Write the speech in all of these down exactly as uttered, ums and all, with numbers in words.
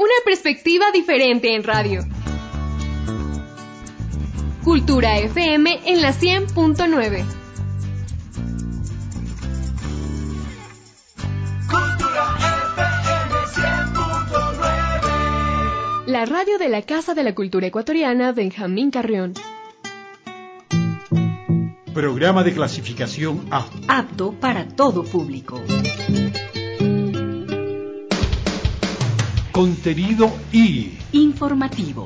Una perspectiva diferente en radio. Cultura F M en la cien punto nueve. Cultura F M cien punto nueve. La radio de la Casa de la Cultura Ecuatoriana Benjamín Carrión. Programa de clasificación A. Apto para todo público. Contenido I. Informativo.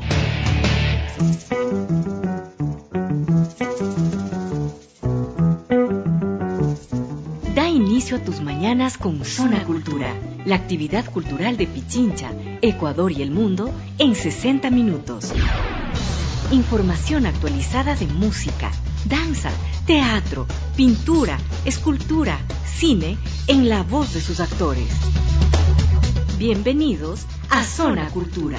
Da inicio a tus mañanas con Zona Cultura, la actividad cultural de Pichincha, Ecuador y el mundo en sesenta minutos. Información actualizada de música, danza, teatro, pintura, escultura, cine, en la voz de sus actores. Bienvenidos a Zona Cultura.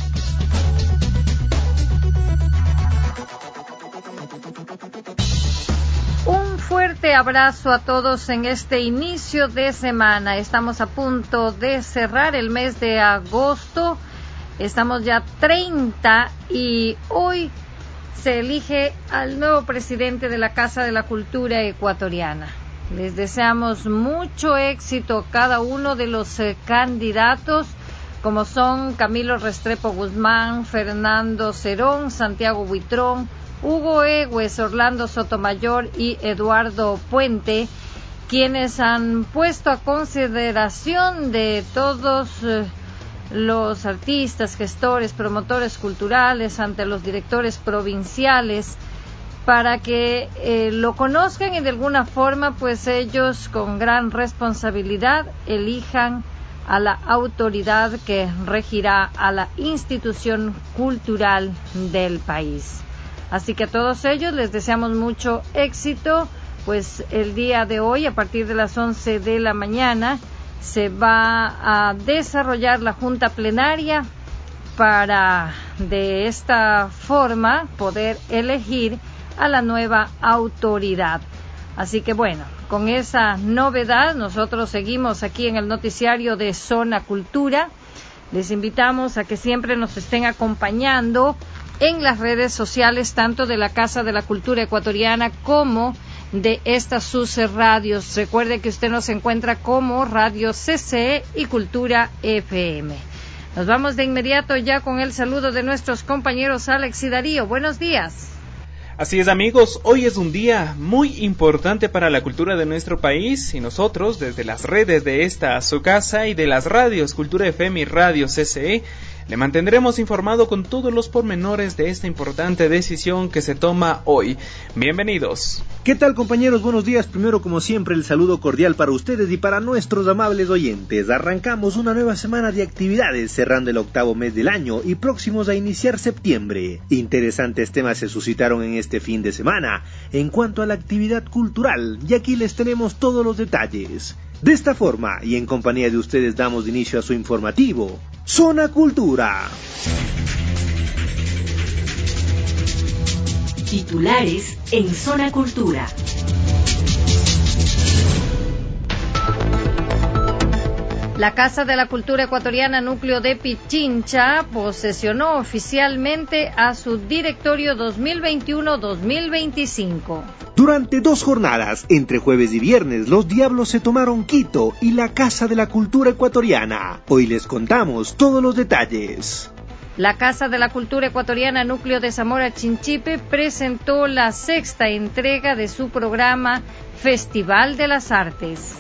Un fuerte abrazo a todos en este inicio de semana. Estamos a punto de cerrar el mes de agosto. Estamos ya treinta y hoy se elige al nuevo presidente de la Casa de la Cultura Ecuatoriana. Les deseamos mucho éxito cada uno de los eh, candidatos, como son Camilo Restrepo Guzmán, Fernando Cerón, Santiago Buitrón, Hugo Egues, Orlando Sotomayor y Eduardo Puente, quienes han puesto a consideración de todos eh, los artistas, gestores, promotores culturales ante los directores provinciales para que eh, lo conozcan y de alguna forma pues ellos con gran responsabilidad elijan a la autoridad que regirá a la institución cultural del país. Así que a todos ellos les deseamos mucho éxito, pues el día de hoy a partir de las once de la mañana se va a desarrollar la junta plenaria para de esta forma poder elegir a la nueva autoridad. Así que bueno, con esa novedad nosotros seguimos aquí en el noticiario de Zona Cultura. Les invitamos a que siempre nos estén acompañando en las redes sociales tanto de la Casa de la Cultura Ecuatoriana como de estas sus radios. Recuerde que usted nos encuentra como Radio C C E y Cultura F M. Nos vamos de inmediato ya con el saludo de nuestros compañeros Alex y Darío. Buenos días. Así es, amigos, hoy es un día muy importante para la cultura de nuestro país y nosotros desde las redes de esta su casa y de las radios Cultura F M y Radio C C E le mantendremos informado con todos los pormenores de esta importante decisión que se toma hoy. Bienvenidos. ¿Qué tal, compañeros? Buenos días. Primero, como siempre, el saludo cordial para ustedes y para nuestros amables oyentes. Arrancamos una nueva semana de actividades, cerrando el octavo mes del año y próximos a iniciar septiembre. Interesantes temas se suscitaron en este fin de semana en cuanto a la actividad cultural, y aquí les tenemos todos los detalles. De esta forma, y en compañía de ustedes, damos inicio a su informativo, Zona Cultura. Titulares en Zona Cultura. La Casa de la Cultura Ecuatoriana Núcleo de Pichincha posesionó oficialmente a su directorio dos mil veintiuno dos mil veinticinco. Durante dos jornadas, entre jueves y viernes, los Diablos se tomaron Quito y la Casa de la Cultura Ecuatoriana. Hoy les contamos todos los detalles. La Casa de la Cultura Ecuatoriana Núcleo de Zamora Chinchipe presentó la sexta entrega de su programa Festival de las Artes.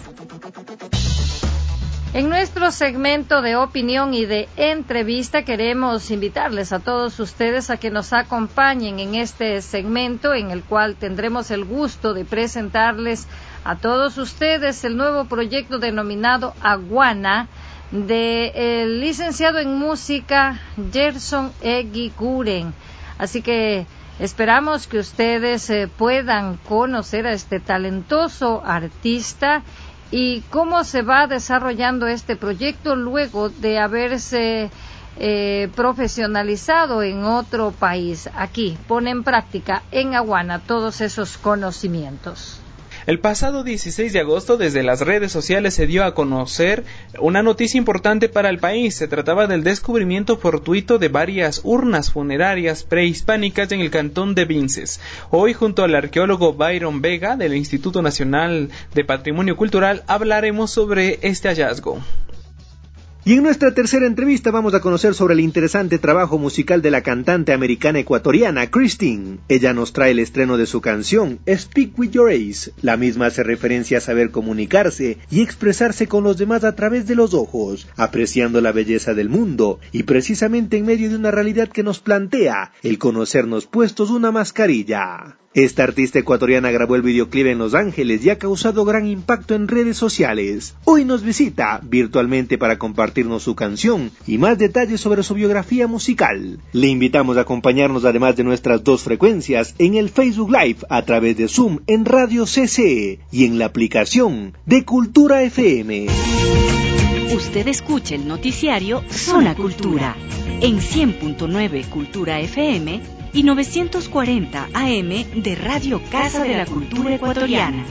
En nuestro segmento de opinión y de entrevista queremos invitarles a todos ustedes a que nos acompañen en este segmento en el cual tendremos el gusto de presentarles a todos ustedes el nuevo proyecto denominado Aguana del licenciado en música Gerson Eguiguren. Así que esperamos que ustedes eh, puedan conocer a este talentoso artista y cómo se va desarrollando este proyecto luego de haberse eh, profesionalizado en otro país. Aquí pone en práctica en Aguana todos esos conocimientos. El pasado dieciséis de agosto, desde las redes sociales se dio a conocer una noticia importante para el país. Se trataba del descubrimiento fortuito de varias urnas funerarias prehispánicas en el cantón de Vinces. Hoy, junto al arqueólogo Byron Vega del Instituto Nacional de Patrimonio Cultural, hablaremos sobre este hallazgo. Y en nuestra tercera entrevista vamos a conocer sobre el interesante trabajo musical de la cantante americana ecuatoriana Christine. Ella nos trae el estreno de su canción Speak With Your Eyes. La misma hace referencia a saber comunicarse y expresarse con los demás a través de los ojos, apreciando la belleza del mundo y precisamente en medio de una realidad que nos plantea el conocernos puestos una mascarilla. Esta artista ecuatoriana grabó el videoclip en Los Ángeles y ha causado gran impacto en redes sociales. Hoy nos visita virtualmente para compartirnos su canción y más detalles sobre su biografía musical. Le invitamos a acompañarnos además de nuestras dos frecuencias en el Facebook Live a través de Zoom en Radio C C E y en la aplicación de Cultura F M. Usted escucha el noticiario Zona Cultura en cien punto nueve Cultura F M y novecientos cuarenta A M de Radio Casa de la Cultura Ecuatoriana.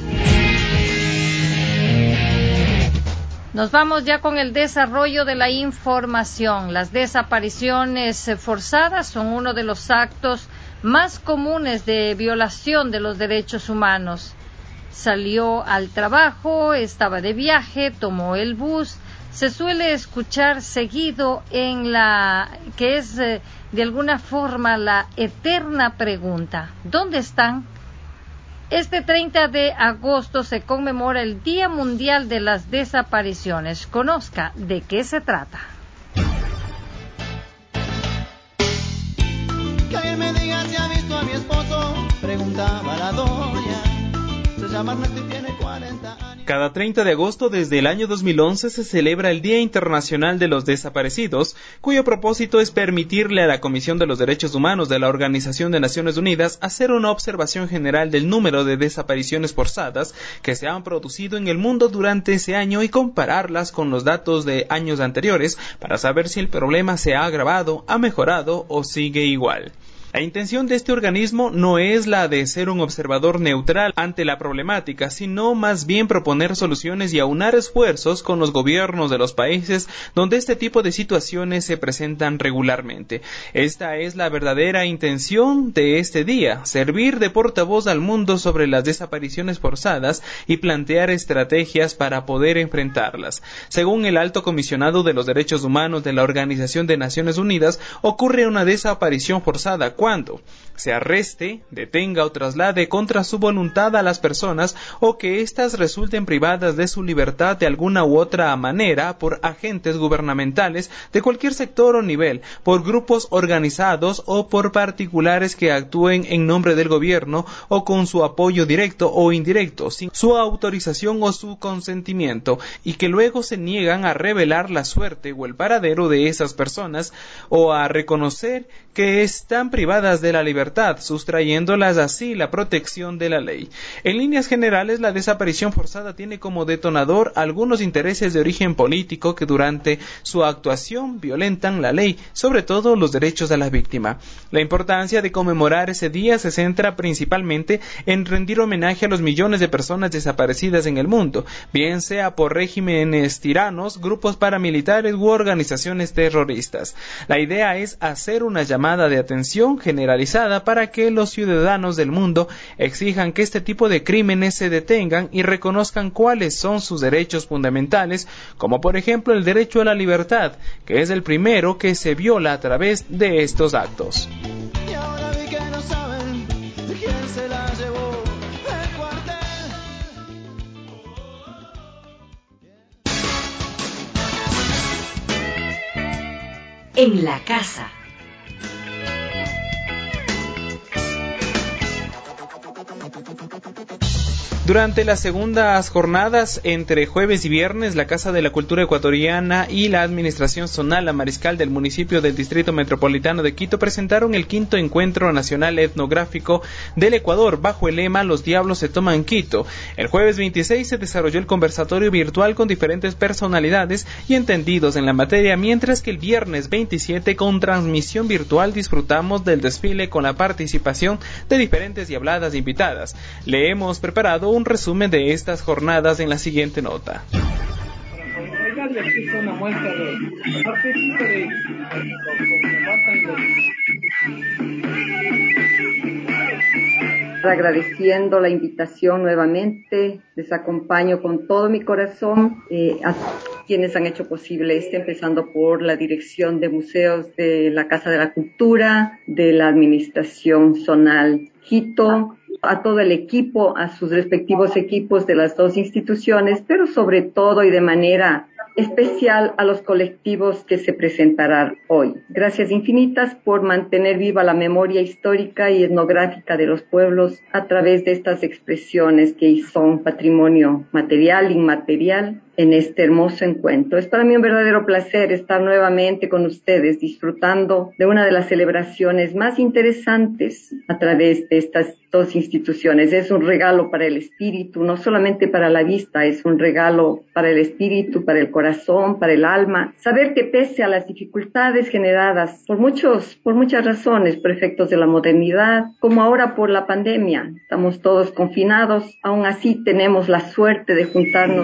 Nos vamos ya con el desarrollo de la información. Las desapariciones forzadas son uno de los actos más comunes de violación de los derechos humanos. Salió al trabajo, estaba de viaje, tomó el bus. Se suele escuchar seguido en la que es eh, de alguna forma la eterna pregunta: ¿dónde están? Este treinta de agosto se conmemora el Día Mundial de las Desapariciones. Conozca de qué se trata. Que alguien me diga si ha visto a mi esposo, preguntaba la doña. Se llama Ernesto y tiene cuarenta años. Cada treinta de agosto desde el año dos mil once se celebra el Día Internacional de los Desaparecidos, cuyo propósito es permitirle a la Comisión de los Derechos Humanos de la Organización de Naciones Unidas hacer una observación general del número de desapariciones forzadas que se han producido en el mundo durante ese año y compararlas con los datos de años anteriores para saber si el problema se ha agravado, ha mejorado o sigue igual. La intención de este organismo no es la de ser un observador neutral ante la problemática, sino más bien proponer soluciones y aunar esfuerzos con los gobiernos de los países donde este tipo de situaciones se presentan regularmente. Esta es la verdadera intención de este día: servir de portavoz al mundo sobre las desapariciones forzadas y plantear estrategias para poder enfrentarlas. Según el Alto Comisionado de los Derechos Humanos de la Organización de Naciones Unidas, ocurre una desaparición forzada cuando se arreste, detenga o traslade contra su voluntad a las personas o que éstas resulten privadas de su libertad de alguna u otra manera por agentes gubernamentales de cualquier sector o nivel, por grupos organizados o por particulares que actúen en nombre del gobierno o con su apoyo directo o indirecto, sin su autorización o su consentimiento, y que luego se niegan a revelar la suerte o el paradero de esas personas o a reconocer que están privadas de la libertad, sustrayéndolas así la protección de la ley. En líneas generales, la desaparición forzada tiene como detonador algunos intereses de origen político que durante su actuación violentan la ley, sobre todo los derechos de la víctima. La importancia de conmemorar ese día se centra principalmente en rendir homenaje a los millones de personas desaparecidas en el mundo, bien sea por regímenes tiranos, grupos paramilitares u organizaciones terroristas. La idea es hacer una llamada de atención generalizada para que los ciudadanos del mundo exijan que este tipo de crímenes se detengan y reconozcan cuáles son sus derechos fundamentales, como por ejemplo el derecho a la libertad, que es el primero que se viola a través de estos actos. Y ahora vi que no saben quién se la llevó el cuartel. En la casa. Durante las segundas jornadas, entre jueves y viernes, la Casa de la Cultura Ecuatoriana y la Administración Zonal La Mariscal del municipio del Distrito Metropolitano de Quito presentaron el quinto Encuentro Nacional Etnográfico del Ecuador bajo el lema Los Diablos se toman Quito. El jueves veintiséis se desarrolló el conversatorio virtual con diferentes personalidades y entendidos en la materia, mientras que el viernes veintisiete, con transmisión virtual, disfrutamos del desfile con la participación de diferentes y habladas invitadas. Le hemos preparado un un resumen de estas jornadas en la siguiente nota. Agradeciendo la invitación nuevamente, les acompaño con todo mi corazón eh, a quienes han hecho posible este, empezando por la Dirección de Museos de la Casa de la Cultura, de la Administración Zonal Quito, a todo el equipo, a sus respectivos equipos de las dos instituciones, pero sobre todo y de manera especial a los colectivos que se presentarán hoy. Gracias infinitas por mantener viva la memoria histórica y etnográfica de los pueblos a través de estas expresiones que son patrimonio material, inmaterial, en este hermoso encuentro. Es para mí un verdadero placer estar nuevamente con ustedes disfrutando de una de las celebraciones más interesantes a través de estas dos instituciones. Es un regalo para el espíritu, no solamente para la vista, es un regalo para el espíritu, para el corazón, para el alma. Saber que pese a las dificultades generadas por muchos, por muchas razones, por efectos de la modernidad, como ahora por la pandemia, estamos todos confinados, aún así tenemos la suerte de juntarnos.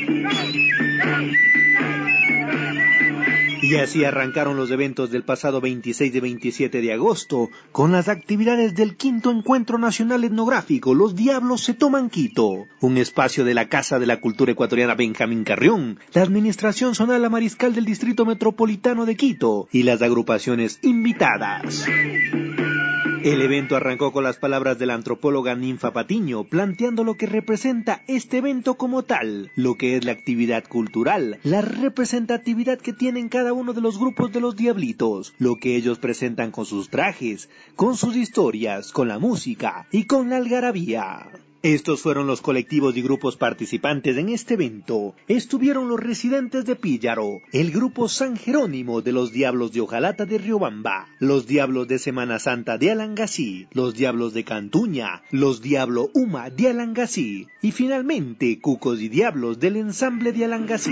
Y así arrancaron los eventos del pasado veintiséis y veintisiete de agosto, con las actividades del quinto Encuentro Nacional Etnográfico Los Diablos se Toman Quito, un espacio de la Casa de la Cultura Ecuatoriana Benjamín Carrión, la Administración Zonal La Mariscal del Distrito Metropolitano de Quito y las agrupaciones invitadas. El evento arrancó con las palabras de la antropóloga Ninfa Patiño, planteando lo que representa este evento como tal, lo que es la actividad cultural, la representatividad que tienen cada uno de los grupos de los diablitos, lo que ellos presentan con sus trajes, con sus historias, con la música y con la algarabía. Estos fueron los colectivos y grupos participantes en este evento. Estuvieron los residentes de Píllaro, el grupo San Jerónimo de los Diablos de Ojalata de Riobamba, los Diablos de Semana Santa de Alangasí, los Diablos de Cantuña, los Diablo Uma de Alangasí y finalmente Cucos y Diablos del ensamble de Alangasí.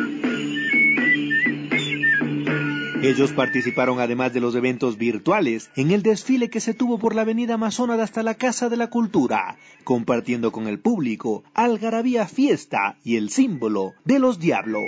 Ellos participaron además de los eventos virtuales en el desfile que se tuvo por la avenida Amazonada hasta la Casa de la Cultura, compartiendo con el público algarabía fiesta y el símbolo de los diablos.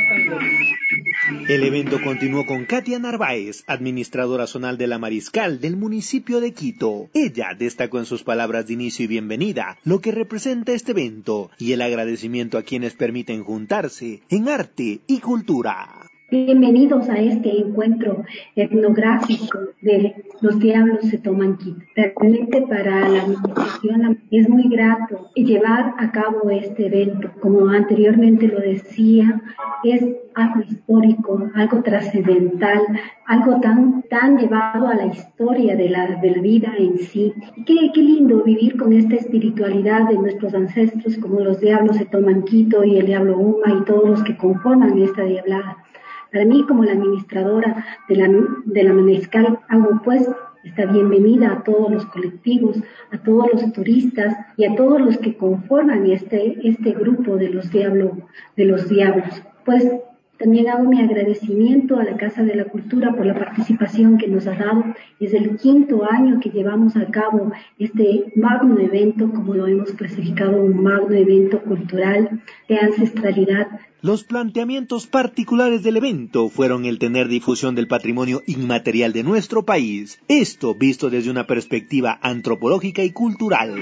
El evento continuó con Katia Narváez, administradora zonal de La Mariscal del municipio de Quito. Ella destacó en sus palabras de inicio y bienvenida lo que representa este evento y el agradecimiento a quienes permiten juntarse en arte y cultura. Bienvenidos a este encuentro etnográfico de Los Diablos se Toman Quito. Realmente para la administración es muy grato llevar a cabo este evento. Como anteriormente lo decía, es algo histórico, algo trascendental, algo tan tan llevado a la historia de la, de la vida en sí. Y qué, qué lindo vivir con esta espiritualidad de nuestros ancestros, como Los Diablos se Toman Quito y el Diablo Uma y todos los que conforman esta diablada. Para mí, como la administradora de la, de la Mariscal, hago pues esta bienvenida a todos los colectivos, a todos los turistas y a todos los que conforman este, este grupo de los, diablo, de los diablos. Pues también hago mi agradecimiento a la Casa de la Cultura por la participación que nos ha dado. Es el quinto año que llevamos a cabo este magno evento, como lo hemos clasificado, un magno evento cultural de ancestralidad. Los planteamientos particulares del evento fueron el tener difusión del patrimonio inmaterial de nuestro país, esto visto desde una perspectiva antropológica y cultural.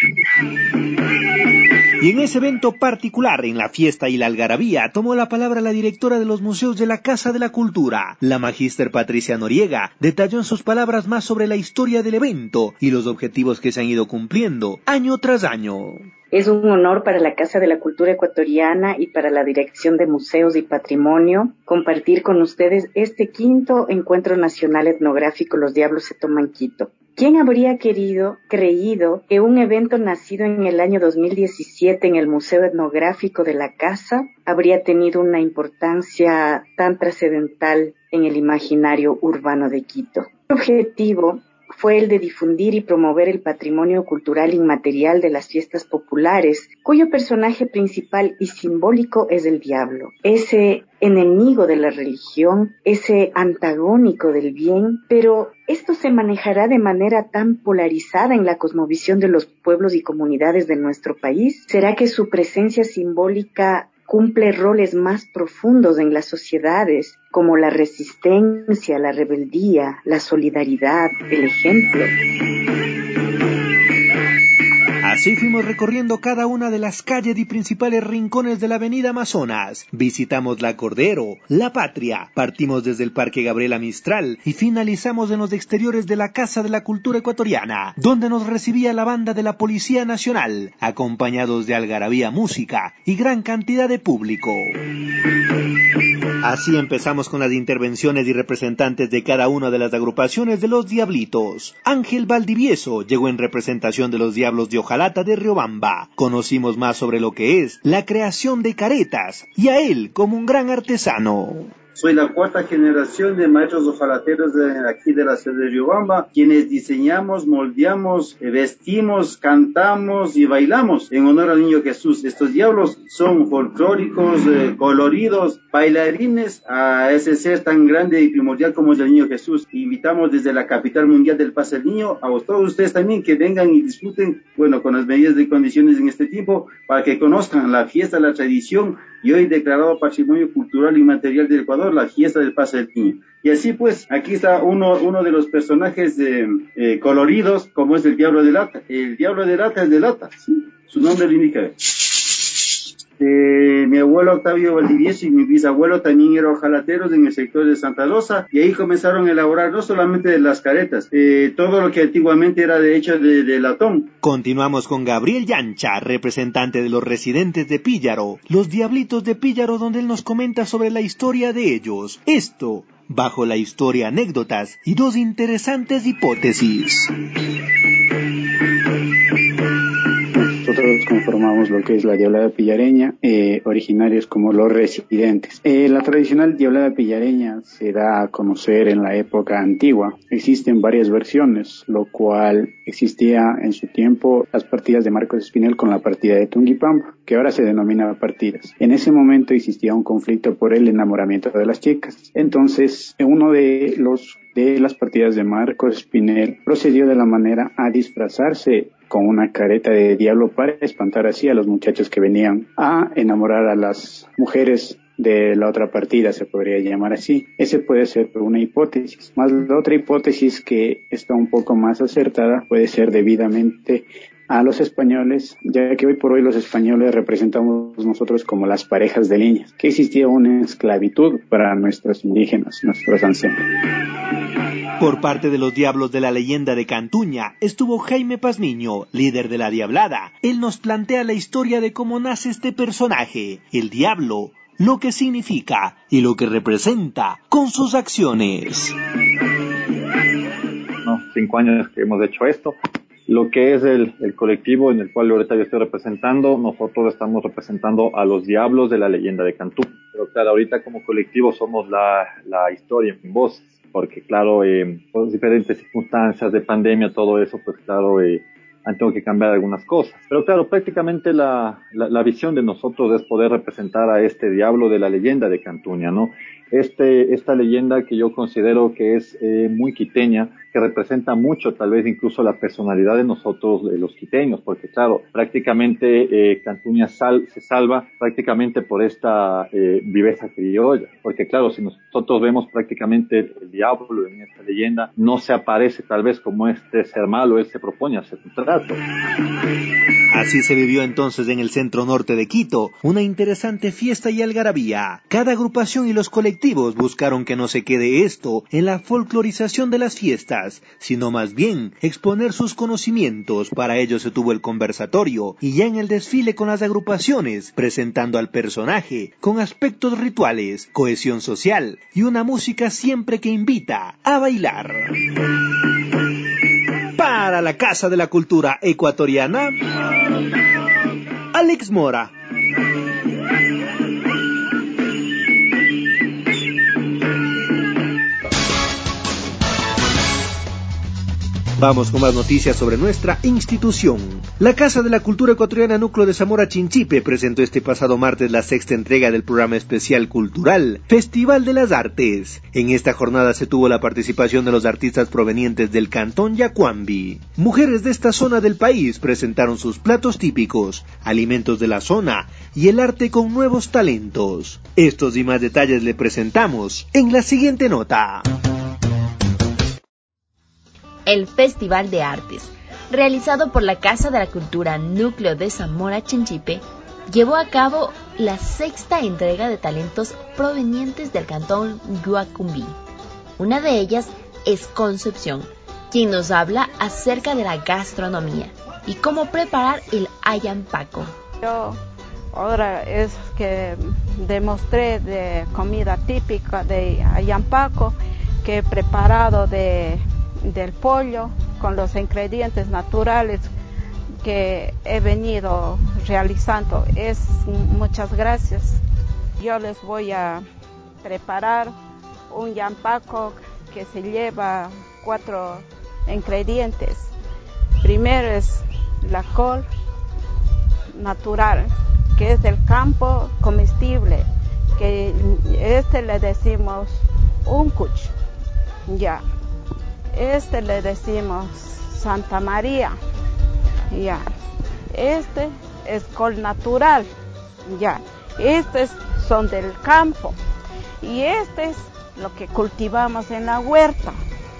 Y en ese evento particular, en la fiesta y la algarabía, tomó la palabra la directora de los museos de la Casa de la Cultura, la magíster Patricia Noriega, detalló en sus palabras más sobre la historia del evento y los objetivos que se han ido cumpliendo año tras año. Es un honor para la Casa de la Cultura Ecuatoriana y para la Dirección de Museos y Patrimonio compartir con ustedes este quinto Encuentro Nacional Etnográfico Los Diablos se Toman Quito. ¿Quién habría querido, creído que un evento nacido en el año dos mil diecisiete en el Museo Etnográfico de la Casa habría tenido una importancia tan trascendental en el imaginario urbano de Quito? El objetivo fue el de difundir y promover el patrimonio cultural inmaterial de las fiestas populares, cuyo personaje principal y simbólico es el diablo, ese enemigo de la religión, ese antagónico del bien, pero esto se manejará de manera tan polarizada en la cosmovisión de los pueblos y comunidades de nuestro país. ¿Será que su presencia simbólica cumple roles más profundos en las sociedades, como la resistencia, la rebeldía, la solidaridad, el ejemplo? Así fuimos recorriendo cada una de las calles y principales rincones de la avenida Amazonas. Visitamos La Cordero, La Patria, partimos desde el Parque Gabriela Mistral y finalizamos en los exteriores de la Casa de la Cultura Ecuatoriana, donde nos recibía la banda de la Policía Nacional, acompañados de algarabía, música y gran cantidad de público. Así empezamos con las intervenciones y representantes de cada una de las agrupaciones de los Diablitos. Ángel Valdivieso llegó en representación de los Diablos de Ojalata de Riobamba. Conocimos más sobre lo que es la creación de caretas y a él como un gran artesano. Soy la cuarta generación de maestros ojalateros de aquí de la ciudad de Riobamba, quienes diseñamos, moldeamos, vestimos, cantamos y bailamos en honor al Niño Jesús. Estos diablos son folclóricos, eh, coloridos, bailarines a ese ser tan grande y primordial como es el Niño Jesús. Invitamos desde la capital mundial del Paz del Niño a todos ustedes también que vengan y disfruten, bueno, con las medidas de condiciones en este tiempo, para que conozcan la fiesta, la tradición y hoy declarado Patrimonio Cultural Inmaterial del Ecuador, la fiesta del Paz del Niño. Y así pues, aquí está uno uno de los personajes eh, eh, coloridos, como es el Diablo de Lata. El Diablo de Lata es de Lata, ¿sí? Su nombre lo indica. Eh, mi abuelo Octavio Valdivieso y mi bisabuelo también eran ojalateros en el sector de Santa Rosa, y ahí comenzaron a elaborar no solamente de las caretas, eh, todo lo que antiguamente era de hecho de, de latón. Continuamos con Gabriel Yancha, representante de los residentes de Píllaro, los Diablitos de Píllaro, donde él nos comenta sobre la historia de ellos. Esto, bajo la historia, anécdotas y dos interesantes hipótesis. Nosotros conformamos lo que es la Diablada Pillareña, eh, originarios como los residentes. Eh, la tradicional Diablada Pillareña se da a conocer en la época antigua. Existen varias versiones, lo cual existía en su tiempo las partidas de Marcos Espinel con la partida de Tungipampa, que ahora se denomina partidas. En ese momento existía un conflicto por el enamoramiento de las chicas. Entonces, uno de los de las partidas de Marcos Espinel procedió de la manera a disfrazarse con una careta de diablo para espantar así a los muchachos que venían a enamorar a las mujeres de la otra partida, se podría llamar así. Ese puede ser una hipótesis. Más la otra hipótesis, que está un poco más acertada, puede ser debidamente a los españoles, ya que hoy por hoy los españoles representamos nosotros como las parejas de niñas, que existía una esclavitud para nuestros indígenas, nuestros ancestros. Por parte de los Diablos de la Leyenda de Cantuña estuvo Jaime Pazmiño, líder de la Diablada. Él nos plantea la historia de cómo nace este personaje, el Diablo, lo que significa y lo que representa con sus acciones. No, cinco años que hemos hecho esto. Lo que es el, el colectivo en el cual ahorita yo estoy representando, nosotros estamos representando a los Diablos de la Leyenda de Cantuña. Pero claro, ahorita como colectivo somos la, la historia en voz, porque claro, eh, por diferentes circunstancias de pandemia, todo eso, pues claro, eh, han tenido que cambiar algunas cosas. Pero claro, prácticamente la, la, la visión de nosotros es poder representar a este Diablo de la Leyenda de Cantuña, ¿no? Este, esta leyenda que yo considero que es eh, muy quiteña, que representa mucho, tal vez incluso la personalidad de nosotros, de los quiteños, porque claro, prácticamente eh, Cantuña sal, se salva prácticamente por esta eh, viveza criolla, porque claro, si nosotros vemos prácticamente el, el diablo en esta leyenda, no se aparece tal vez como este ser malo, él se propone hacer un trato. Así se vivió entonces en el centro norte de Quito, una interesante fiesta y algarabía. Cada agrupación y los colectivos buscaron que no se quede esto en la folclorización de las fiestas, sino más bien exponer sus conocimientos. Para ello se tuvo el conversatorio y ya en el desfile con las agrupaciones, presentando al personaje con aspectos rituales, cohesión social y una música siempre que invita a bailar. Para la Casa de la Cultura Ecuatoriana, Alex Mora. Vamos con más noticias sobre nuestra institución. La Casa de la Cultura Ecuatoriana Núcleo de Zamora Chinchipe presentó este pasado martes la sexta entrega del programa especial cultural Festival de las Artes. En esta jornada se tuvo la participación de los artistas provenientes del Cantón Yacuambi. Mujeres de esta zona del país presentaron sus platos típicos, alimentos de la zona y el arte con nuevos talentos. Estos y más detalles le presentamos en la siguiente nota. El Festival de Artes, realizado por la Casa de la Cultura Núcleo de Zamora Chinchipe, llevó a cabo la sexta entrega de talentos provenientes del cantón Yacuambi. Una de ellas es Concepción, quien nos habla acerca de la gastronomía y cómo preparar el ayampaco. Yo ahora es que demostré de comida típica de ayampaco que he preparado de del pollo con los ingredientes naturales que he venido realizando. Es muchas gracias. Yo les voy a preparar un ayampaco que se lleva cuatro ingredientes. Primero es la col natural, que es del campo comestible, que este le decimos uncuch, ya. Este le decimos Santa María, ya. Este es col natural, ya. Estos son del campo y este es lo que cultivamos en la huerta.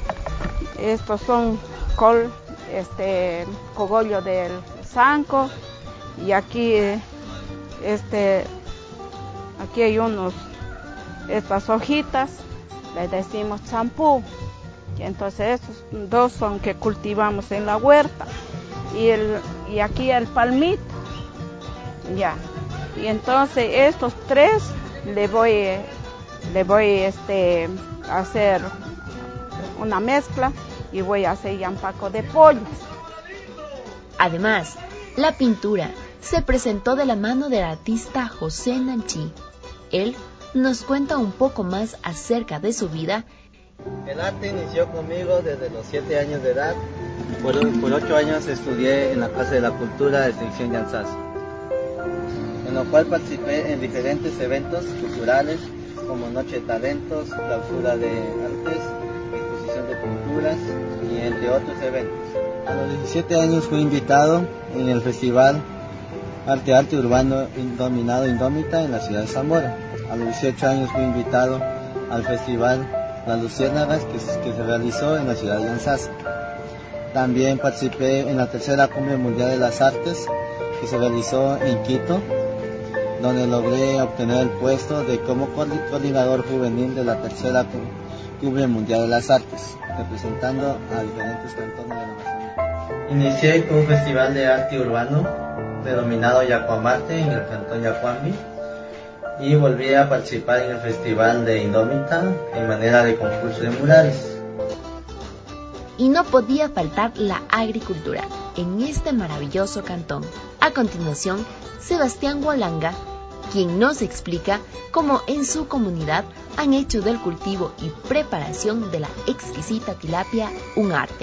Estos son col, este, cogollo del zanco y aquí, este, aquí hay unos, estas hojitas, le decimos champú. Entonces estos dos son que cultivamos en la huerta y, el, y aquí el palmito, ya. Y entonces estos tres le voy, le voy este, a hacer una mezcla y voy a hacer ayampaco de pollo. Además, la pintura se presentó de la mano del artista José Nanchi. Él nos cuenta un poco más acerca de su vida. El arte inició conmigo desde los siete años de edad. Por, por ocho años estudié en la Casa de la Cultura de Sección Yanzas, en lo cual participé en diferentes eventos culturales como Noche de Talentos, Clausura de Artes, Exposición de Pinturas y entre otros eventos. A los diecisiete años fui invitado en el Festival Arte Arte Urbano Indominado Indómita en la ciudad de Zamora. A los dieciocho años fui invitado al Festival Las Luciérnagas que, que se realizó en la ciudad de Yanzas. También participé en la tercera Cumbre Mundial de las Artes que se realizó en Quito, donde logré obtener el puesto de como coordinador juvenil de la tercera Cumbre Mundial de las Artes, representando a diferentes cantones de la Amazonía. Inicié con un festival de arte urbano denominado Yacuamarte en el cantón Yacuambi y volví a participar en el festival de Indómita en manera de concurso de murales. Y no podía faltar la agricultura en este maravilloso cantón. A continuación, Sebastián Gualanga, quien nos explica cómo en su comunidad han hecho del cultivo y preparación de la exquisita tilapia un arte.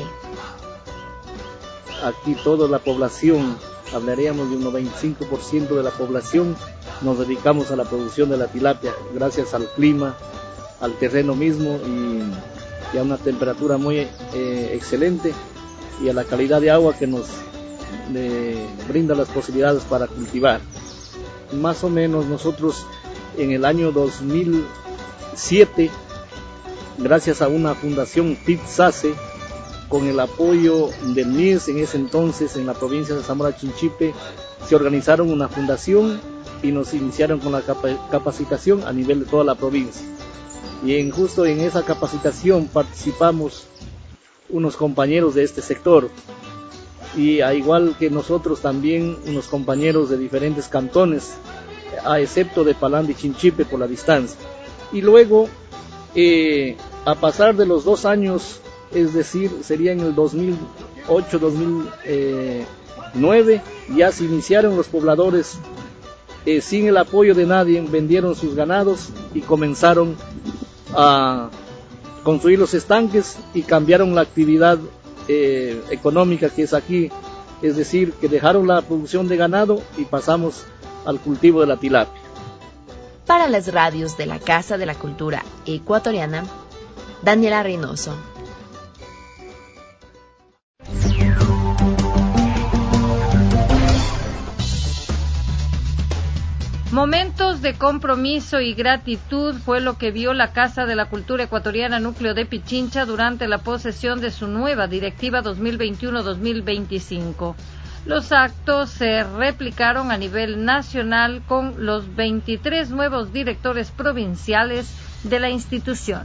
Aquí toda la población, hablaríamos de un noventa y cinco por ciento de la población, nos dedicamos a la producción de la tilapia, gracias al clima, al terreno mismo y, y a una temperatura muy eh, excelente y a la calidad de agua que nos eh, brinda las posibilidades para cultivar. Más o menos nosotros en el año dos mil siete, gracias a una fundación P I T SACE, con el apoyo del M I E S en ese entonces en la provincia de Zamora Chinchipe, se organizaron una fundación y nos iniciaron con la capa- capacitación a nivel de toda la provincia. Y en, justo en esa capacitación participamos unos compañeros de este sector, y a igual que nosotros también unos compañeros de diferentes cantones, a excepto de Palanda y Chinchipe por la distancia. Y luego, eh, a pasar de los dos años, es decir, sería en el dos mil ocho dos mil nueve, ya se iniciaron los pobladores, eh, sin el apoyo de nadie, vendieron sus ganados y comenzaron a construir los estanques y cambiaron la actividad eh, económica que es aquí, es decir, que dejaron la producción de ganado y pasamos al cultivo de la tilapia. Para las radios de la Casa de la Cultura Ecuatoriana, Daniela Reynoso. Momentos de compromiso y gratitud fue lo que vio la Casa de la Cultura Ecuatoriana Núcleo de Pichincha durante la posesión de su nueva directiva dos mil veintiuno dos mil veinticinco. Los actos se replicaron a nivel nacional con los veintitrés nuevos directores provinciales de la institución.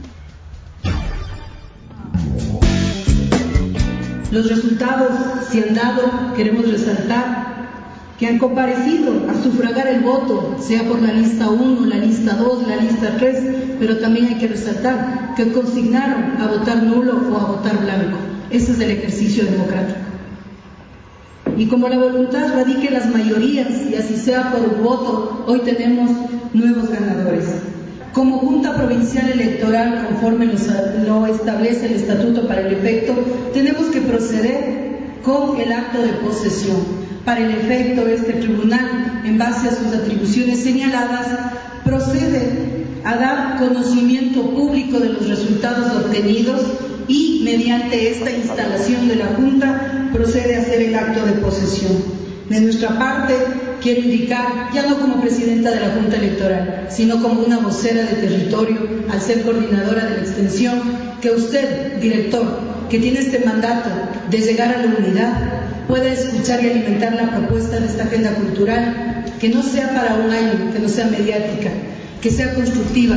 Los resultados se han dado, queremos resaltar, que han comparecido a sufragar el voto, sea por la lista uno, la lista dos, la lista tres, pero también hay que resaltar que consignaron a votar nulo o a votar blanco. Ese es el ejercicio democrático. Y como la voluntad radica en las mayorías, y así sea por un voto, hoy tenemos nuevos ganadores. Como Junta Provincial Electoral, conforme lo establece el Estatuto para el efecto, tenemos que proceder con el acto de posesión. Para el efecto, este tribunal, en base a sus atribuciones señaladas, procede a dar conocimiento público de los resultados obtenidos y, mediante esta instalación de la Junta, procede a hacer el acto de posesión. De nuestra parte, quiero indicar, ya no como presidenta de la Junta Electoral, sino como una vocera de territorio, al ser coordinadora de la extensión, que usted, director, que tiene este mandato de llegar a la unidad, pueda escuchar y alimentar la propuesta de esta agenda cultural, que no sea para un año, que no sea mediática, que sea constructiva.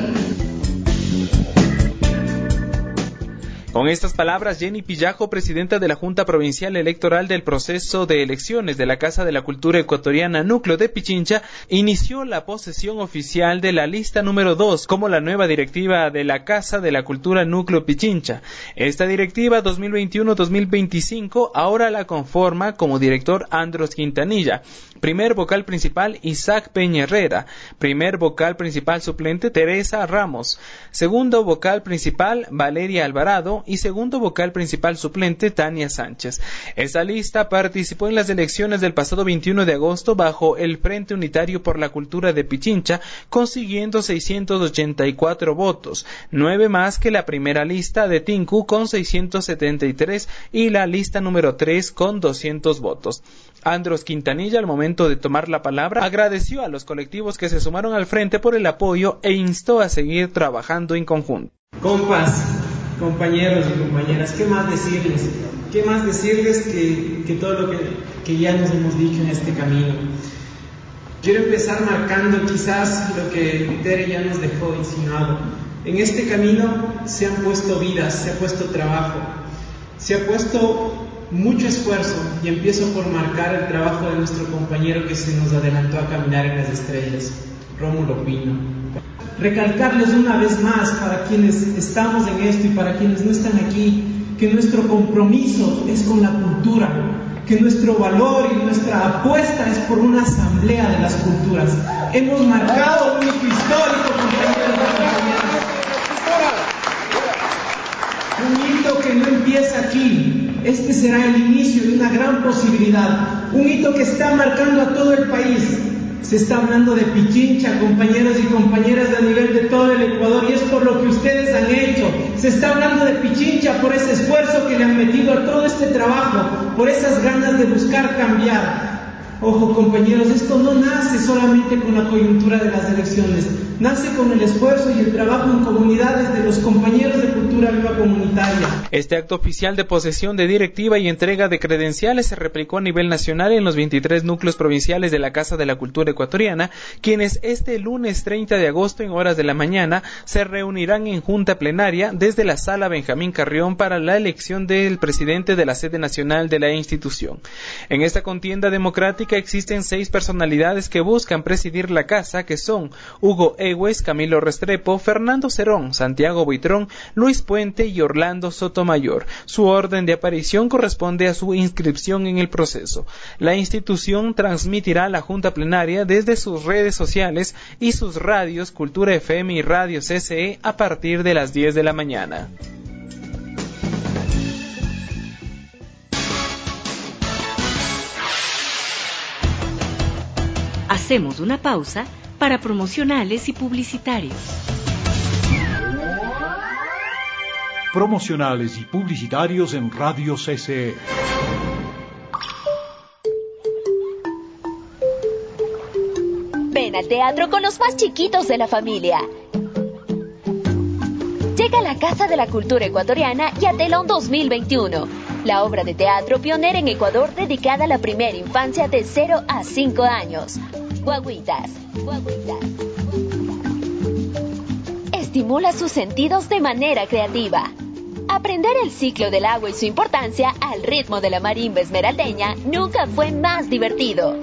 Con estas palabras, Jenny Pillajo, presidenta de la Junta Provincial Electoral del proceso de elecciones de la Casa de la Cultura Ecuatoriana Núcleo de Pichincha, inició la posesión oficial de la lista número dos como la nueva directiva de la Casa de la Cultura Núcleo Pichincha. Esta directiva dos mil veintiuno dos mil veinticinco ahora la conforma como director Andros Quintanilla, primer vocal principal Isaac Peña Herrera, primer vocal principal suplente Teresa Ramos, segundo vocal principal Valeria Alvarado y segundo vocal principal suplente Tania Sánchez. Esta lista participó en las elecciones del pasado veintiuno de agosto bajo el Frente Unitario por la Cultura de Pichincha, consiguiendo seiscientos ochenta y cuatro votos, nueve más que la primera lista de Tinku con seiscientos setenta y tres y la lista número tres con doscientos votos. Andros Quintanilla, al momento de tomar la palabra, agradeció a los colectivos que se sumaron al frente por el apoyo e instó a seguir trabajando en conjunto. Compas, compañeros y compañeras, ¿qué más decirles? ¿Qué más decirles que, que todo lo que, que ya nos hemos dicho en este camino? Quiero empezar marcando quizás lo que Tere ya nos dejó insinuado. En este camino se han puesto vidas, se ha puesto trabajo, se ha puesto mucho esfuerzo, y empiezo por marcar el trabajo de nuestro compañero que se nos adelantó a caminar en las estrellas, Rómulo Pino. Recalcarles una vez más, para quienes estamos en esto y para quienes no están aquí, que nuestro compromiso es con la cultura, que nuestro valor y nuestra apuesta es por una asamblea de las culturas. Hemos marcado un hito histórico, compañeros y compañeras. Un hito que no empieza aquí. Este será el inicio de una gran posibilidad, un hito que está marcando a todo el país. Se está hablando de Pichincha, compañeros y compañeras, a nivel de todo el Ecuador, y es por lo que ustedes han hecho. Se está hablando de Pichincha por ese esfuerzo que le han metido a todo este trabajo, por esas ganas de buscar cambiar. Ojo, compañeros, esto no nace solamente con la coyuntura de las elecciones, nace con el esfuerzo y el trabajo en comunidades de los compañeros de Cultura Viva Comunitaria. Este acto oficial de posesión de directiva y entrega de credenciales se replicó a nivel nacional en los veintitrés núcleos provinciales de la Casa de la Cultura Ecuatoriana, quienes este lunes treinta de agosto en horas de la mañana se reunirán en junta plenaria desde la Sala Benjamín Carrión para la elección del presidente de la sede nacional de la institución. En esta contienda democrática existen seis personalidades que buscan presidir la casa, que son Hugo Egues, Camilo Restrepo, Fernando Cerón, Santiago Buitrón, Luis Puente y Orlando Sotomayor. Su orden de aparición corresponde a su inscripción en el proceso. La institución transmitirá la junta plenaria desde sus redes sociales y sus radios Cultura F M y Radio C C E a partir de las diez de la mañana. Hacemos una pausa para promocionales y publicitarios. Promocionales y publicitarios en Radio C C E. Ven al teatro con los más chiquitos de la familia. Llega a la Casa de la Cultura Ecuatoriana y a Telón dos mil veintiuno, la obra de teatro pionera en Ecuador dedicada a la primera infancia de cero a cinco años. Guaguitas, guaguitas. Estimula sus sentidos de manera creativa. Aprender el ciclo del agua y su importancia al ritmo de la marimba esmeraldeña nunca fue más divertido.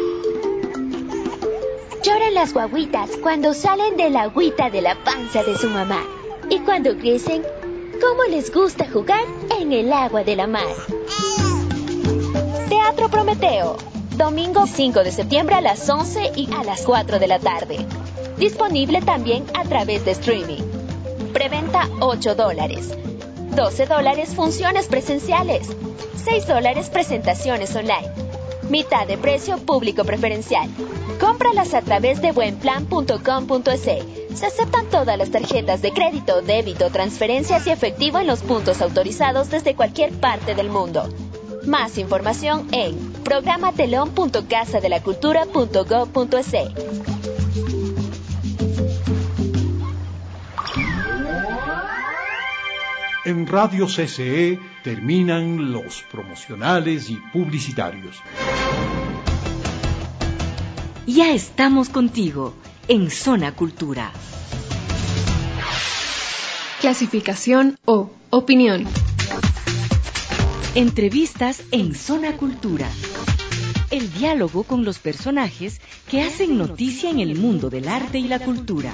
Lloran las guaguitas cuando salen de la agüita de la panza de su mamá. Y cuando crecen, ¿cómo les gusta jugar en el agua de la mar? Teatro Prometeo, domingo cinco de septiembre a las once y a las cuatro de la tarde. Disponible también a través de streaming. Preventa ocho dólares. doce dólares funciones presenciales. seis dólares presentaciones online. Mitad de precio público preferencial. Cómpralas a través de buenplan punto com punto es. Se aceptan todas las tarjetas de crédito, débito, transferencias y efectivo en los puntos autorizados desde cualquier parte del mundo. Más información en programatelón punto casa de la cultura punto gob punto es. En Radio C C E terminan los promocionales y publicitarios. Ya estamos contigo en Zona Cultura. Clasificación O. Opinión. Entrevistas en Zona Cultura. El diálogo con los personajes que hacen noticia en el mundo del arte y la cultura.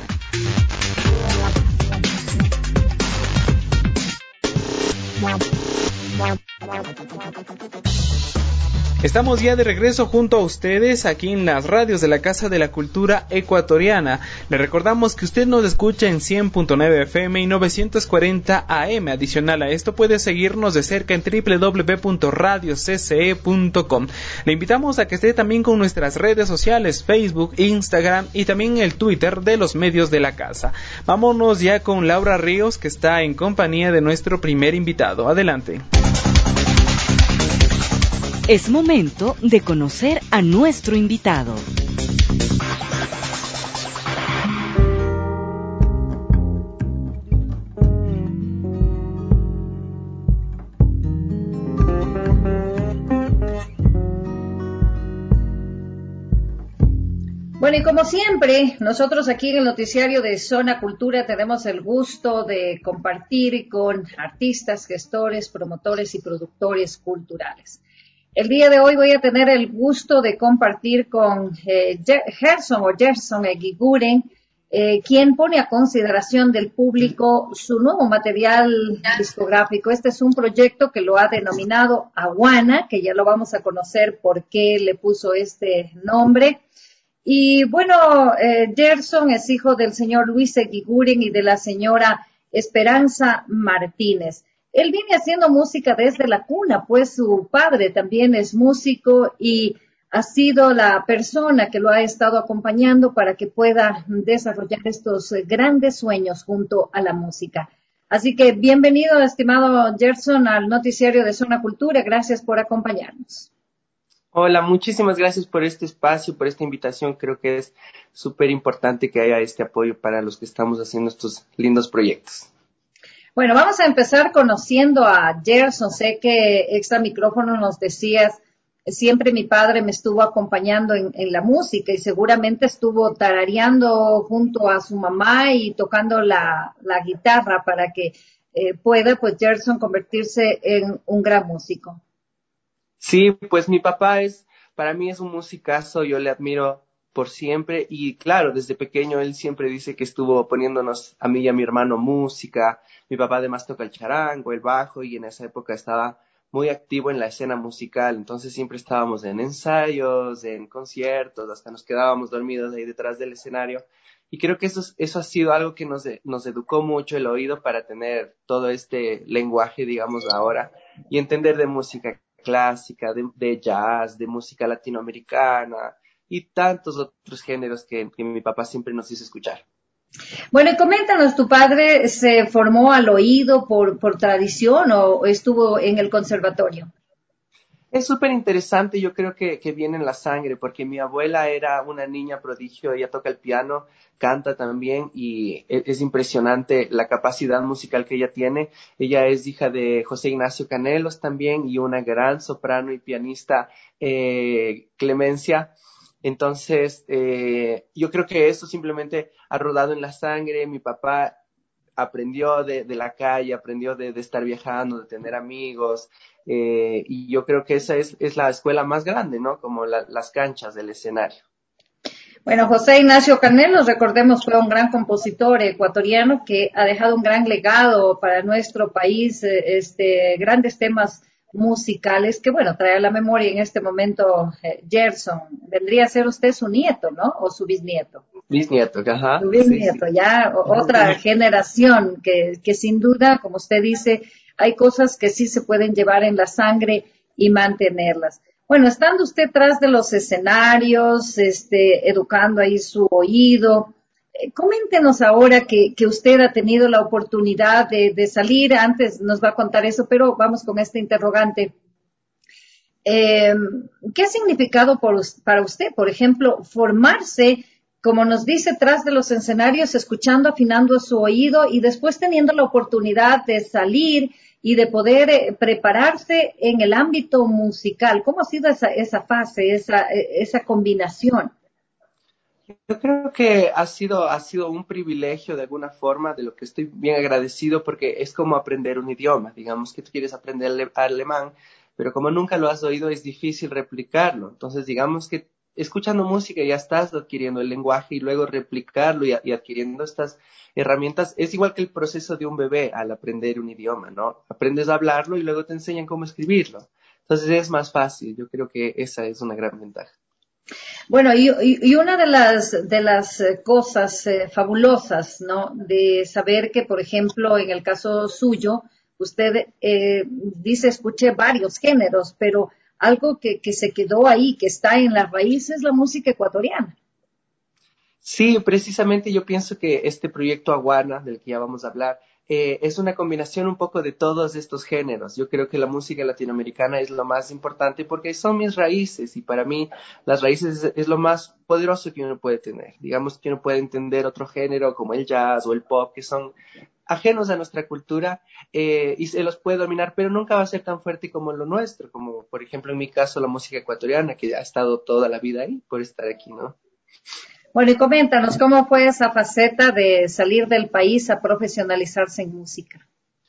Estamos ya de regreso junto a ustedes aquí en las radios de la Casa de la Cultura Ecuatoriana. Le recordamos que usted nos escucha en cien punto nueve F M y novecientos cuarenta A M. Adicional a esto puede seguirnos de cerca en doble u doble u doble u punto radio c c e punto com. Le invitamos a que esté también con nuestras redes sociales, Facebook, Instagram y también el Twitter de los medios de la casa. Vámonos ya con Laura Ríos, que está en compañía de nuestro primer invitado. Adelante. Es momento de conocer a nuestro invitado. Bueno, y como siempre, nosotros aquí en el noticiario de Zona Cultura tenemos el gusto de compartir con artistas, gestores, promotores y productores culturales. El día de hoy voy a tener el gusto de compartir con eh, Gerson o Gerson Eguiguren, eh, quien pone a consideración del público su nuevo material discográfico. Este es un proyecto que lo ha denominado Aguana, que ya lo vamos a conocer por qué le puso este nombre. Y bueno, eh, Gerson es hijo del señor Luis Eguiguren y de la señora Esperanza Martínez. Él viene haciendo música desde la cuna, pues su padre también es músico y ha sido la persona que lo ha estado acompañando para que pueda desarrollar estos grandes sueños junto a la música. Así que bienvenido, estimado Gerson, al noticiario de Zona Cultura. Gracias por acompañarnos. Hola, muchísimas gracias por este espacio, por esta invitación. Creo que es súper importante que haya este apoyo para los que estamos haciendo estos lindos proyectos. Bueno, vamos a empezar conociendo a Gerson. Sé que extra micrófono nos decías, siempre mi padre me estuvo acompañando en, en la música y seguramente estuvo tarareando junto a su mamá y tocando la, la guitarra para que eh, pueda, pues, Gerson convertirse en un gran músico. Sí, pues mi papá es, para mí es un musicazo, yo le admiro por siempre y claro, desde pequeño él siempre dice que estuvo poniéndonos a mí y a mi hermano música. Mi papá además toca el charango, el bajo y en esa época estaba muy activo en la escena musical, entonces siempre estábamos en ensayos, en conciertos, hasta nos quedábamos dormidos ahí detrás del escenario y creo que eso, eso ha sido algo que nos, nos educó mucho el oído para tener todo este lenguaje, digamos ahora, y entender de música clásica, de, de jazz, de música latinoamericana y tantos otros géneros que, que mi papá siempre nos hizo escuchar. Bueno, y coméntanos, ¿tu padre se formó al oído por, por tradición o estuvo en el conservatorio? Es súper interesante, yo creo que, que viene en la sangre, porque mi abuela era una niña prodigio, ella toca el piano, canta también y es, es impresionante la capacidad musical que ella tiene. Ella es hija de José Ignacio Canelos también y una gran soprano y pianista, eh, Clemencia. Entonces, eh, yo creo que eso simplemente ha rodado en la sangre. Mi papá aprendió de, de la calle, aprendió de, de estar viajando, de tener amigos, eh, y yo creo que esa es, es la escuela más grande, ¿no? Como la, las canchas del escenario. Bueno, José Ignacio Canelos, recordemos, fue un gran compositor ecuatoriano que ha dejado un gran legado para nuestro país, eh, este, grandes temas musicales que, bueno, trae a la memoria en este momento eh, Gerson. Vendría a ser usted su nieto, ¿no? O su bisnieto. Bisnieto, ajá. Su bisnieto, sí, sí. Ya o, otra generación que, que sin duda, como usted dice, hay cosas que sí se pueden llevar en la sangre y mantenerlas. Bueno, estando usted tras de los escenarios, este, educando ahí su oído, eh, coméntenos ahora que, que usted ha tenido la oportunidad de, de salir, antes nos va a contar eso, pero vamos con este interrogante. Eh, ¿Qué ha significado por, para usted, por ejemplo, formarse, como nos dice, tras de los escenarios, escuchando, afinando su oído y después teniendo la oportunidad de salir y de poder eh, prepararse en el ámbito musical? ¿Cómo ha sido esa, esa fase, esa, esa combinación? Yo creo que ha sido, ha sido un privilegio de alguna forma, de lo que estoy bien agradecido, porque es como aprender un idioma. Digamos que tú quieres aprender ale- alemán, pero como nunca lo has oído es difícil replicarlo. Entonces digamos que escuchando música ya estás adquiriendo el lenguaje y luego replicarlo y, y adquiriendo estas herramientas. Es igual que el proceso de un bebé al aprender un idioma, ¿no? Aprendes a hablarlo y luego te enseñan cómo escribirlo. Entonces es más fácil. Yo creo que esa es una gran ventaja. Bueno, y, y una de las de las cosas eh, fabulosas, ¿no? De saber que, por ejemplo, en el caso suyo, usted eh, dice, escuché varios géneros, pero algo que, que se quedó ahí, que está en las raíces, es la música ecuatoriana. Sí, precisamente yo pienso que este proyecto Aguana, del que ya vamos a hablar, eh, es una combinación un poco de todos estos géneros. Yo creo que la música latinoamericana es lo más importante porque son mis raíces y para mí las raíces es, es lo más poderoso que uno puede tener. Digamos que uno puede entender otro género como el jazz o el pop, que son ajenos a nuestra cultura, eh, y se los puede dominar, pero nunca va a ser tan fuerte como lo nuestro, como por ejemplo en mi caso la música ecuatoriana, que ha estado toda la vida ahí por estar aquí, ¿no? Bueno, y coméntanos, ¿cómo fue esa faceta de salir del país a profesionalizarse en música?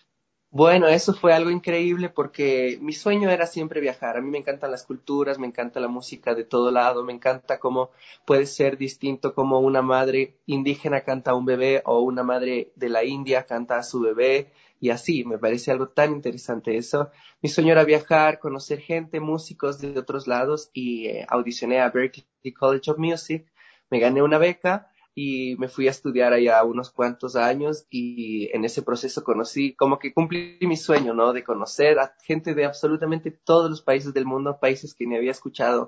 Bueno, eso fue algo increíble porque mi sueño era siempre viajar. A mí me encantan las culturas, me encanta la música de todo lado, me encanta cómo puede ser distinto como una madre indígena canta a un bebé o una madre de la India canta a su bebé y así. Me parece algo tan interesante eso. Mi sueño era viajar, conocer gente, músicos de otros lados y eh, audicioné a Berklee College of Music. Me gané una beca y me fui a estudiar allá unos cuantos años y en ese proceso conocí, como que cumplí mi sueño, ¿no? De conocer a gente de absolutamente todos los países del mundo, países que ni había escuchado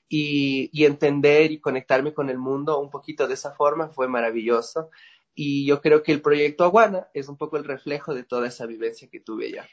y, y entender y conectarme con el mundo un poquito de esa forma fue maravilloso y yo creo que el proyecto Aguana es un poco el reflejo de toda esa vivencia que tuve allá.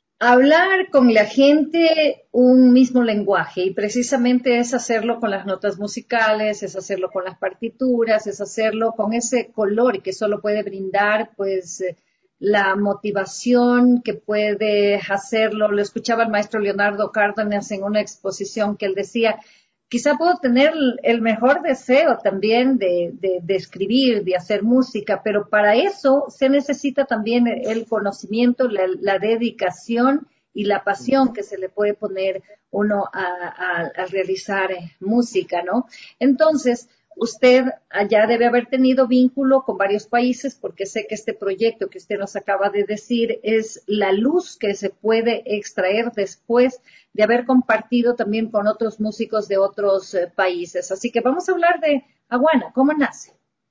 Hablar con la gente un mismo lenguaje y precisamente es hacerlo con las notas musicales, es hacerlo con las partituras, es hacerlo con ese color que solo puede brindar pues eh, la motivación que puede hacerlo. Lo escuchaba el maestro Leonardo Cárdenas en una exposición que él decía, quizá puedo tener el mejor deseo también de, de, de escribir, de hacer música, pero para eso se necesita también el conocimiento, la, la dedicación y la pasión que se le puede poner uno a, a, a realizar música, ¿no? Entonces, usted allá debe haber tenido vínculo con varios países porque sé que este proyecto que usted nos acaba de decir es la luz que se puede extraer después de haber compartido también con otros músicos de otros eh, países. Así que vamos a hablar de Aguana. ¿Cómo nace?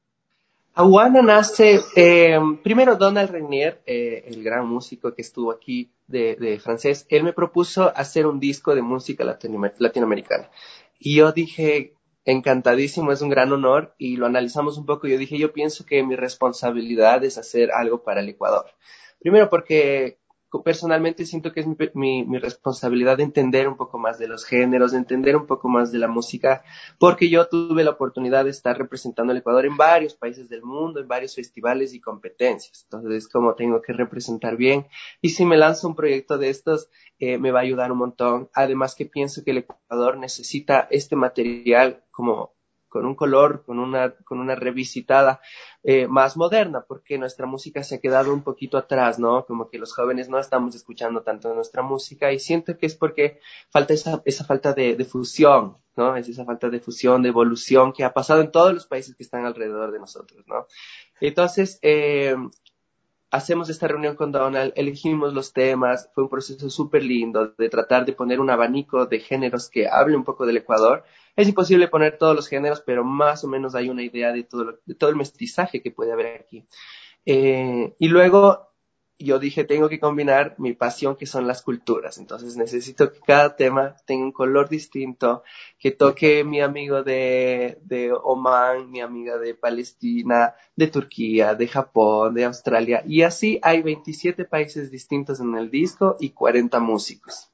Aguana nace, eh, primero Donald Regnier, eh, el gran músico que estuvo aquí de, de francés, él me propuso hacer un disco de música latino, latinoamericana. Y yo dije, encantadísimo, es un gran honor y lo analizamos un poco. Yo dije, yo pienso que mi responsabilidad es hacer algo para el Ecuador. Primero porque personalmente siento que es mi, mi, mi responsabilidad de entender un poco más de los géneros, de entender un poco más de la música, porque yo tuve la oportunidad de estar representando al Ecuador en varios países del mundo, en varios festivales y competencias. Entonces, como tengo que representar bien, y si me lanzo un proyecto de estos, eh, me va a ayudar un montón. Además que pienso que el Ecuador necesita este material como con un color, con una, con una revisitada eh, más moderna, porque nuestra música se ha quedado un poquito atrás, ¿no? Como que los jóvenes no estamos escuchando tanto de nuestra música y siento que es porque falta esa, esa falta de, de fusión, ¿no? Es esa falta de fusión, de evolución que ha pasado en todos los países que están alrededor de nosotros, ¿no? Entonces, eh, hacemos esta reunión con Donald, elegimos los temas, fue un proceso súper lindo de tratar de poner un abanico de géneros que hable un poco del Ecuador. Es imposible poner todos los géneros, pero más o menos hay una idea de todo, lo, de todo el mestizaje que puede haber aquí. Eh, y luego yo dije, tengo que combinar mi pasión, que son las culturas. Entonces necesito que cada tema tenga un color distinto, que toque mi amigo de, de Omán, mi amiga de Palestina, de Turquía, de Japón, de Australia. Y así hay veintisiete países distintos en el disco y cuarenta músicos.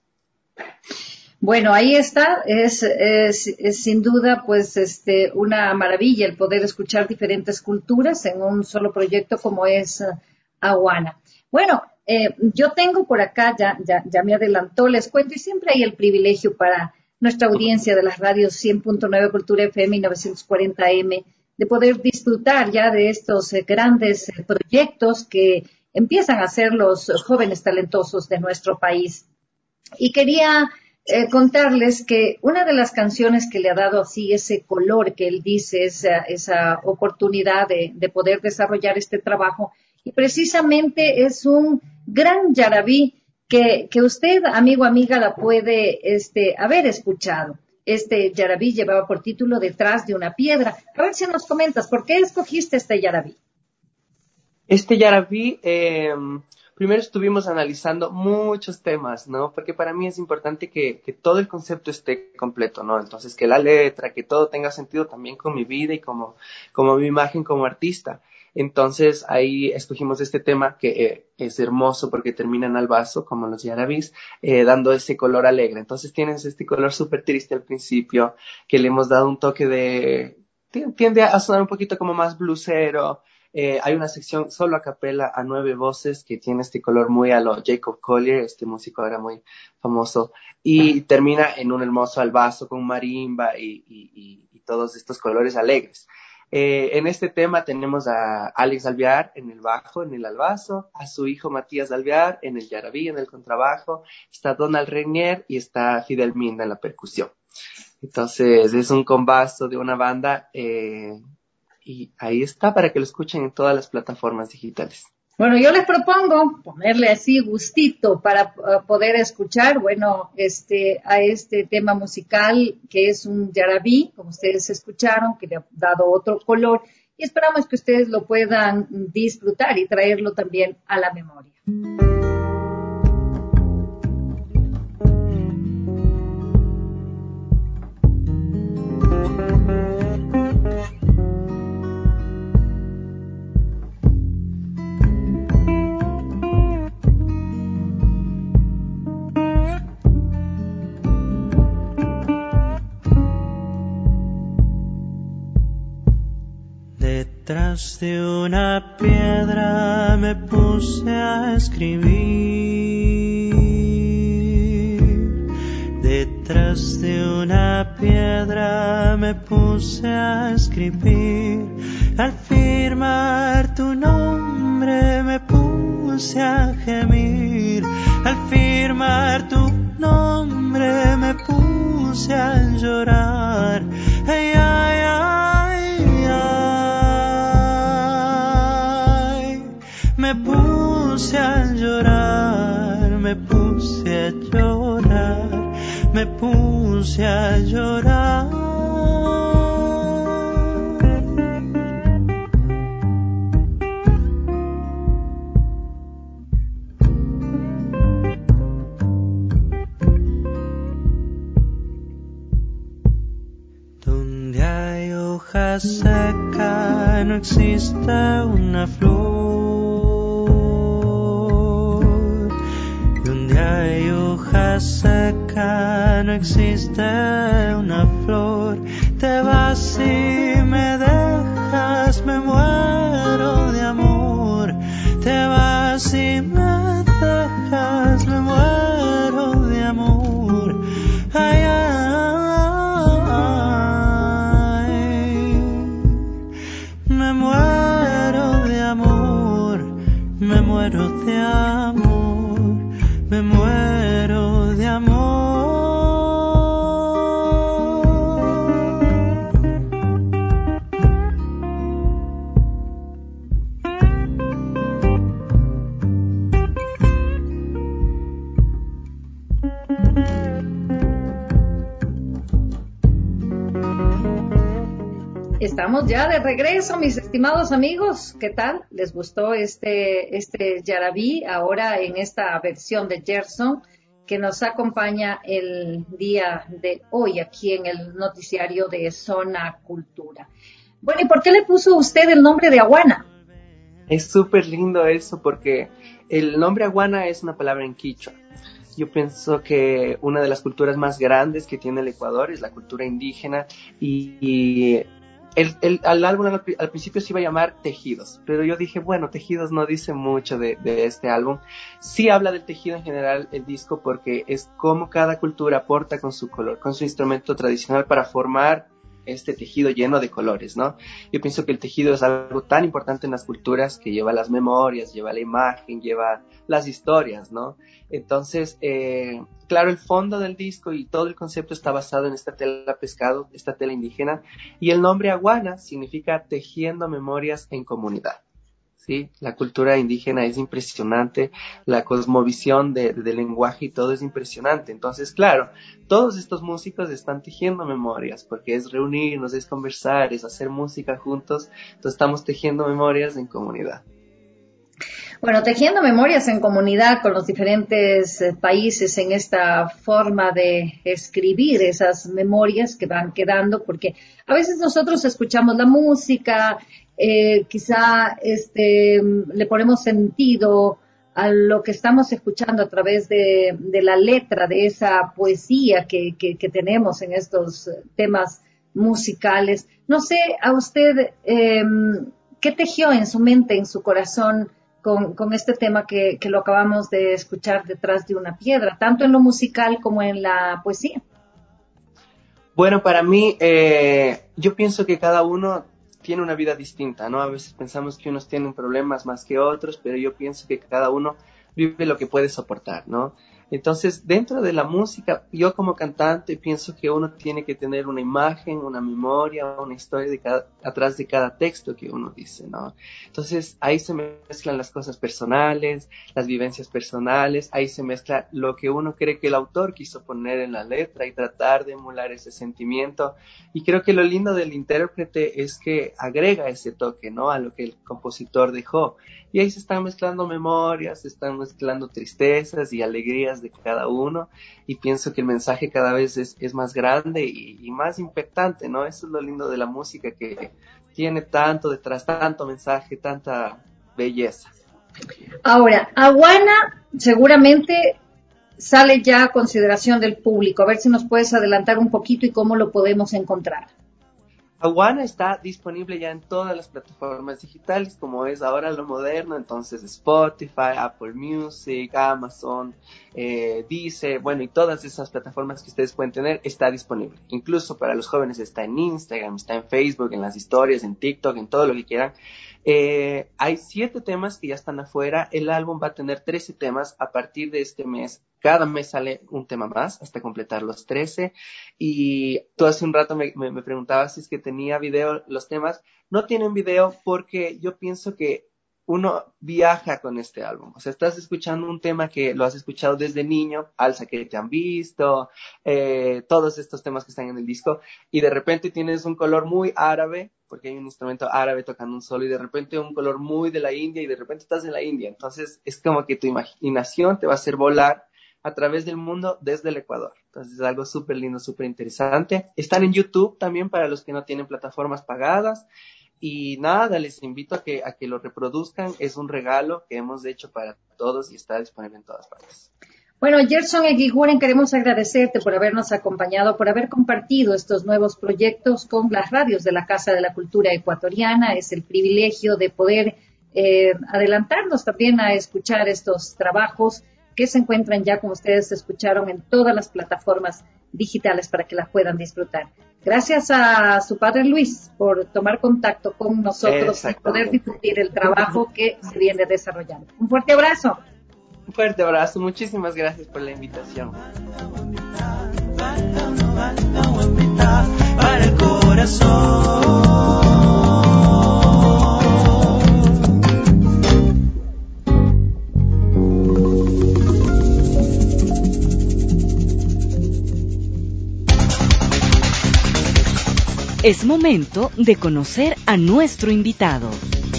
Bueno, ahí está, es, es, es sin duda pues este una maravilla el poder escuchar diferentes culturas en un solo proyecto como es uh, Aguana. Bueno, eh, yo tengo por acá, ya, ya, ya me adelantó, les cuento, y siempre hay el privilegio para nuestra audiencia de las radios cien punto nueve Cultura F M y novecientos cuarenta M de poder disfrutar ya de estos eh, grandes eh, proyectos que empiezan a ser los jóvenes talentosos de nuestro país. Y quería Eh, contarles que una de las canciones que le ha dado así ese color que él dice, esa, esa oportunidad de, de poder desarrollar este trabajo, y precisamente es un gran yarabí que, que usted, amigo, amiga, la puede este, haber escuchado. Este yarabí llevaba por título Detrás de una piedra. A ver si nos comentas, ¿por qué escogiste este yarabí? Este yarabí... Eh... Primero estuvimos analizando muchos temas, ¿no? Porque para mí es importante que, que todo el concepto esté completo, ¿no? Entonces, que la letra, que todo tenga sentido también con mi vida y como, como mi imagen como artista. Entonces, ahí escogimos este tema que eh, es hermoso porque termina en albazo, como los yarabís, eh, dando ese color alegre. Entonces, tienes este color súper triste al principio, que le hemos dado un toque de... tiende a sonar un poquito como más blusero. Eh, hay una sección solo a capela a nueve voces que tiene este color muy a lo Jacob Collier, este músico ahora muy famoso, y termina en un hermoso albazo con marimba y, y, y, y todos estos colores alegres. Eh, en este tema tenemos a Alex Alvear en el bajo, en el albazo, a su hijo Matías Alvear en el yarabí, en el contrabajo, está Donald Regnier y está Fidel Minda en la percusión. Entonces es un combazo de una banda eh, y ahí está para que lo escuchen en todas las plataformas digitales. Bueno, yo les propongo ponerle así gustito para uh, poder escuchar, bueno, este, a este tema musical que es un yarabí, como ustedes escucharon, que le ha dado otro color, y esperamos que ustedes lo puedan disfrutar y traerlo también a la memoria. Detrás de una piedra me puse a escribir. Detrás de una piedra me puse a escribir. Al firmar tu nombre me puse a gemir. Al firmar tu nombre me puse a llorar. Ay, ay, ay, ay. Me puse a llorar, me puse a llorar, me puse a llorar. Donde hoja seca no existe una flor. Donde hay hoja seca no existe una flor. Te vas y me dejas, me muero de amor. Te vas y me dejas, me muero de amor. Ay, ay, me muero de amor, me muero de amor, me muero de amor. Estamos ya de regreso, mis estimados amigos. ¿Qué tal? ¿Les gustó este, este Yarabí ahora en esta versión de Gerson que nos acompaña el día de hoy aquí en el noticiario de Zona Cultura? Bueno, ¿y por qué le puso usted el nombre de Aguana? Es súper lindo eso porque el nombre Aguana es una palabra en quichua. Yo pienso que una de las culturas más grandes que tiene el Ecuador es la cultura indígena y, y el, el, el álbum al, al principio se iba a llamar Tejidos, pero yo dije, bueno, Tejidos no dice mucho de, de este álbum. Sí habla del tejido en general el disco porque es como cada cultura aporta con su color, con su instrumento tradicional para formar este tejido lleno de colores, ¿no? Yo pienso que el tejido es algo tan importante en las culturas que lleva las memorias, lleva la imagen, lleva las historias, ¿no? Entonces, eh, claro, el fondo del disco y todo el concepto está basado en esta tela pescado, esta tela indígena, y el nombre Aguana significa tejiendo memorias en comunidad. ¿Sí? La cultura indígena es impresionante, la cosmovisión de, de, del lenguaje y todo es impresionante. Entonces, claro, todos estos músicos están tejiendo memorias, porque es reunirnos, es conversar, es hacer música juntos. Entonces estamos tejiendo memorias en comunidad. Bueno, tejiendo memorias en comunidad con los diferentes eh, países en esta forma de escribir esas memorias que van quedando, porque a veces nosotros escuchamos la música, eh, quizá este, le ponemos sentido a lo que estamos escuchando a través de, de la letra, de esa poesía que, que, que tenemos en estos temas musicales. No sé, a usted, eh, ¿qué tejió en su mente, en su corazón, Con, con este tema que, que lo acabamos de escuchar detrás de una piedra, tanto en lo musical como en la poesía? Bueno, para mí, eh, yo pienso que cada uno tiene una vida distinta, ¿no? A veces pensamos que unos tienen problemas más que otros, pero yo pienso que cada uno vive lo que puede soportar, ¿no? Entonces, dentro de la música, yo como cantante pienso que uno tiene que tener una imagen, una memoria, una historia de cada, atrás de cada texto que uno dice, ¿no? Entonces, ahí se mezclan las cosas personales, las vivencias personales, ahí se mezcla lo que uno cree que el autor quiso poner en la letra y tratar de emular ese sentimiento. Y creo que lo lindo del intérprete es que agrega ese toque, ¿no? A lo que el compositor dejó. Y ahí se están mezclando memorias, se están mezclando tristezas y alegrías de cada uno, y pienso que el mensaje cada vez es, es más grande y, y más impactante, ¿no? Eso es lo lindo de la música, que tiene tanto detrás, tanto mensaje, tanta belleza. Ahora, Aguana seguramente sale ya a consideración del público. A ver si nos puedes adelantar un poquito y cómo lo podemos encontrar. Aguana está disponible ya en todas las plataformas digitales, como es ahora lo moderno, entonces Spotify, Apple Music, Amazon, eh, Deezer, bueno, y todas esas plataformas que ustedes pueden tener, está disponible. Incluso para los jóvenes está en Instagram, está en Facebook, en las historias, en TikTok, en todo lo que quieran. Eh, hay siete temas que ya están afuera. El álbum va a tener trece temas a partir de este mes. Cada mes sale un tema más hasta completar los trece. Y tú hace un rato me, me, me preguntabas si es que tenía video los temas. No tienen video porque yo pienso que uno viaja con este álbum. O sea, estás escuchando un tema que lo has escuchado desde niño, Alza que te han visto, eh, todos estos temas que están en el disco, y de repente tienes un color muy árabe, porque hay un instrumento árabe tocando un solo, y de repente un color muy de la India, y de repente estás en la India. Entonces es como que tu imaginación te va a hacer volar a través del mundo desde el Ecuador. Entonces es algo súper lindo, súper interesante. Están en YouTube también para los que no tienen plataformas pagadas. Y nada, les invito a que, a que lo reproduzcan. Es un regalo que hemos hecho para todos y está disponible en todas partes. Bueno, Gerson Eguiguren, queremos agradecerte por habernos acompañado, por haber compartido estos nuevos proyectos con las radios de la Casa de la Cultura Ecuatoriana. Es el privilegio de poder eh, adelantarnos también a escuchar estos trabajos que se encuentran ya, como ustedes escucharon, en todas las plataformas digitales para que las puedan disfrutar. Gracias a su padre Luis por tomar contacto con nosotros y poder difundir el trabajo que se viene desarrollando. Un fuerte abrazo. Un fuerte abrazo, muchísimas gracias por la invitación. Para el corazón. Es momento de conocer a nuestro invitado.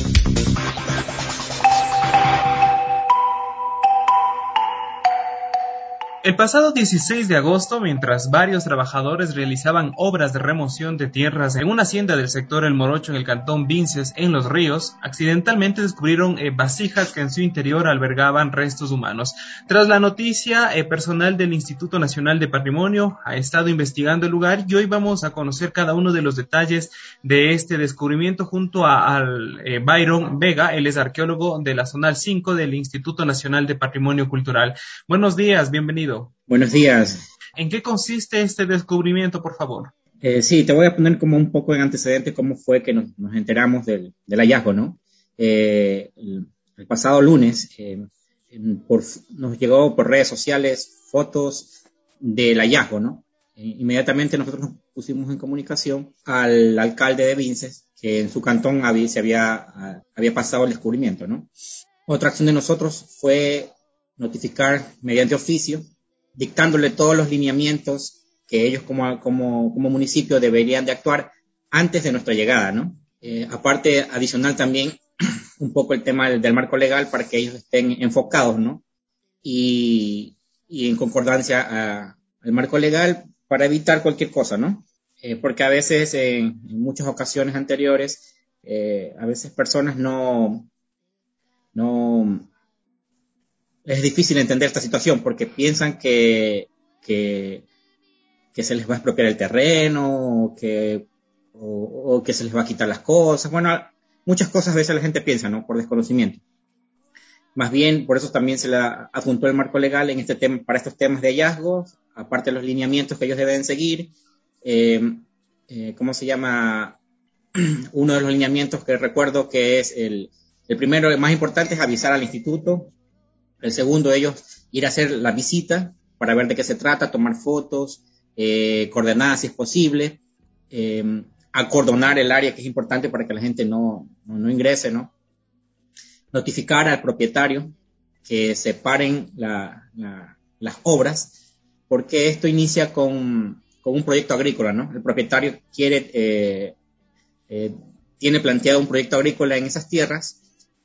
El pasado dieciséis de agosto, mientras varios trabajadores realizaban obras de remoción de tierras en una hacienda del sector El Morocho en el cantón Vinces, en Los Ríos, accidentalmente descubrieron eh, vasijas que en su interior albergaban restos humanos. Tras la noticia, eh, personal del Instituto Nacional de Patrimonio ha estado investigando el lugar y hoy vamos a conocer cada uno de los detalles de este descubrimiento junto a, al eh, Byron Vega. Él es arqueólogo de la Zonal cinco del Instituto Nacional de Patrimonio Cultural. Buenos días, bienvenido. Buenos días. ¿En qué consiste este descubrimiento, por favor? Eh, sí, te voy a poner como un poco en antecedente cómo fue que nos, nos enteramos del, del hallazgo, ¿no? Eh, el, el pasado lunes eh, por, nos llegó por redes sociales fotos del hallazgo, ¿no? Eh, inmediatamente nosotros nos pusimos en comunicación al alcalde de Vinces, que en su cantón había, se había, había pasado el descubrimiento, ¿no? Otra acción de nosotros fue notificar mediante oficio, dictándole todos los lineamientos que ellos como, como, como municipio deberían de actuar antes de nuestra llegada, ¿no? Eh, aparte, adicional también, un poco el tema del, del marco legal para que ellos estén enfocados, ¿no? Y, y en concordancia a, al marco legal para evitar cualquier cosa, ¿no? Eh, porque a veces, en, en muchas ocasiones anteriores, eh, a veces personas no, no, es difícil entender esta situación porque piensan que, que, que se les va a expropiar el terreno o que, o, o que se les va a quitar las cosas. Bueno, muchas cosas a veces la gente piensa, ¿no? Por desconocimiento. Más bien, por eso también se le adjuntó el marco legal en este tema, para estos temas de hallazgos, aparte de los lineamientos que ellos deben seguir. Eh, eh, ¿Cómo se llama? Uno de los lineamientos que recuerdo que es el, el primero, el más importante, es avisar al instituto. El segundo, ellos ir a hacer la visita para ver de qué se trata, tomar fotos, eh, coordenadas si es posible, eh, acordonar el área, que es importante para que la gente no, no, no ingrese, ¿no? Notificar al propietario que separen la, la, las obras, porque esto inicia con, con un proyecto agrícola, ¿no? El propietario quiere, eh, eh, tiene planteado un proyecto agrícola en esas tierras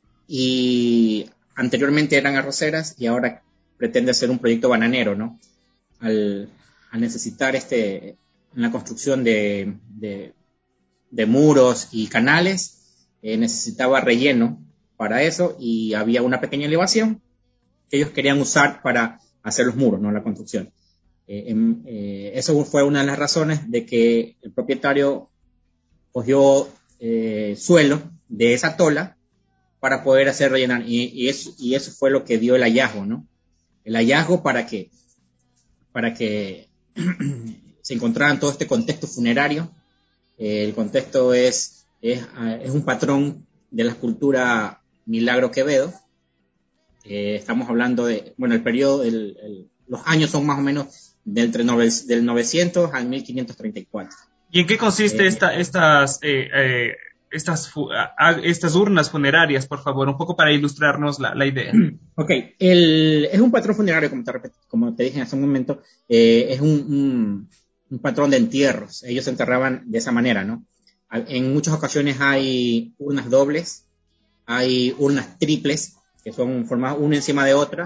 y anteriormente eran arroceras y ahora pretende hacer un proyecto bananero, ¿no? Al, al necesitar este, en la construcción de, de, de muros y canales, eh, necesitaba relleno para eso y había una pequeña elevación que ellos querían usar para hacer los muros, no la construcción. Eh, eh, eso fue una de las razones de que el propietario cogió eh, suelo de esa tola para poder hacer rellenar, y, y, eso, y eso fue lo que dio el hallazgo, ¿no? El hallazgo para que, para que se encontrara en todo este contexto funerario. Eh, el contexto es, es, es un patrón de la escultura Milagro Quevedo. Eh, estamos hablando de, bueno, el periodo, el, el, los años son más o menos del, del novecientos al mil quinientos treinta y cuatro. ¿Y en qué consiste eh, esta, estas... Eh, eh, Estas, estas urnas funerarias, por favor, un poco para ilustrarnos la, la idea? Ok, el, es un patrón funerario, como te, como te dije hace un momento, eh, es un, un, un patrón de entierros. Ellos se enterraban de esa manera, ¿no? En muchas ocasiones hay urnas dobles, hay urnas triples, que son formadas una encima de otra,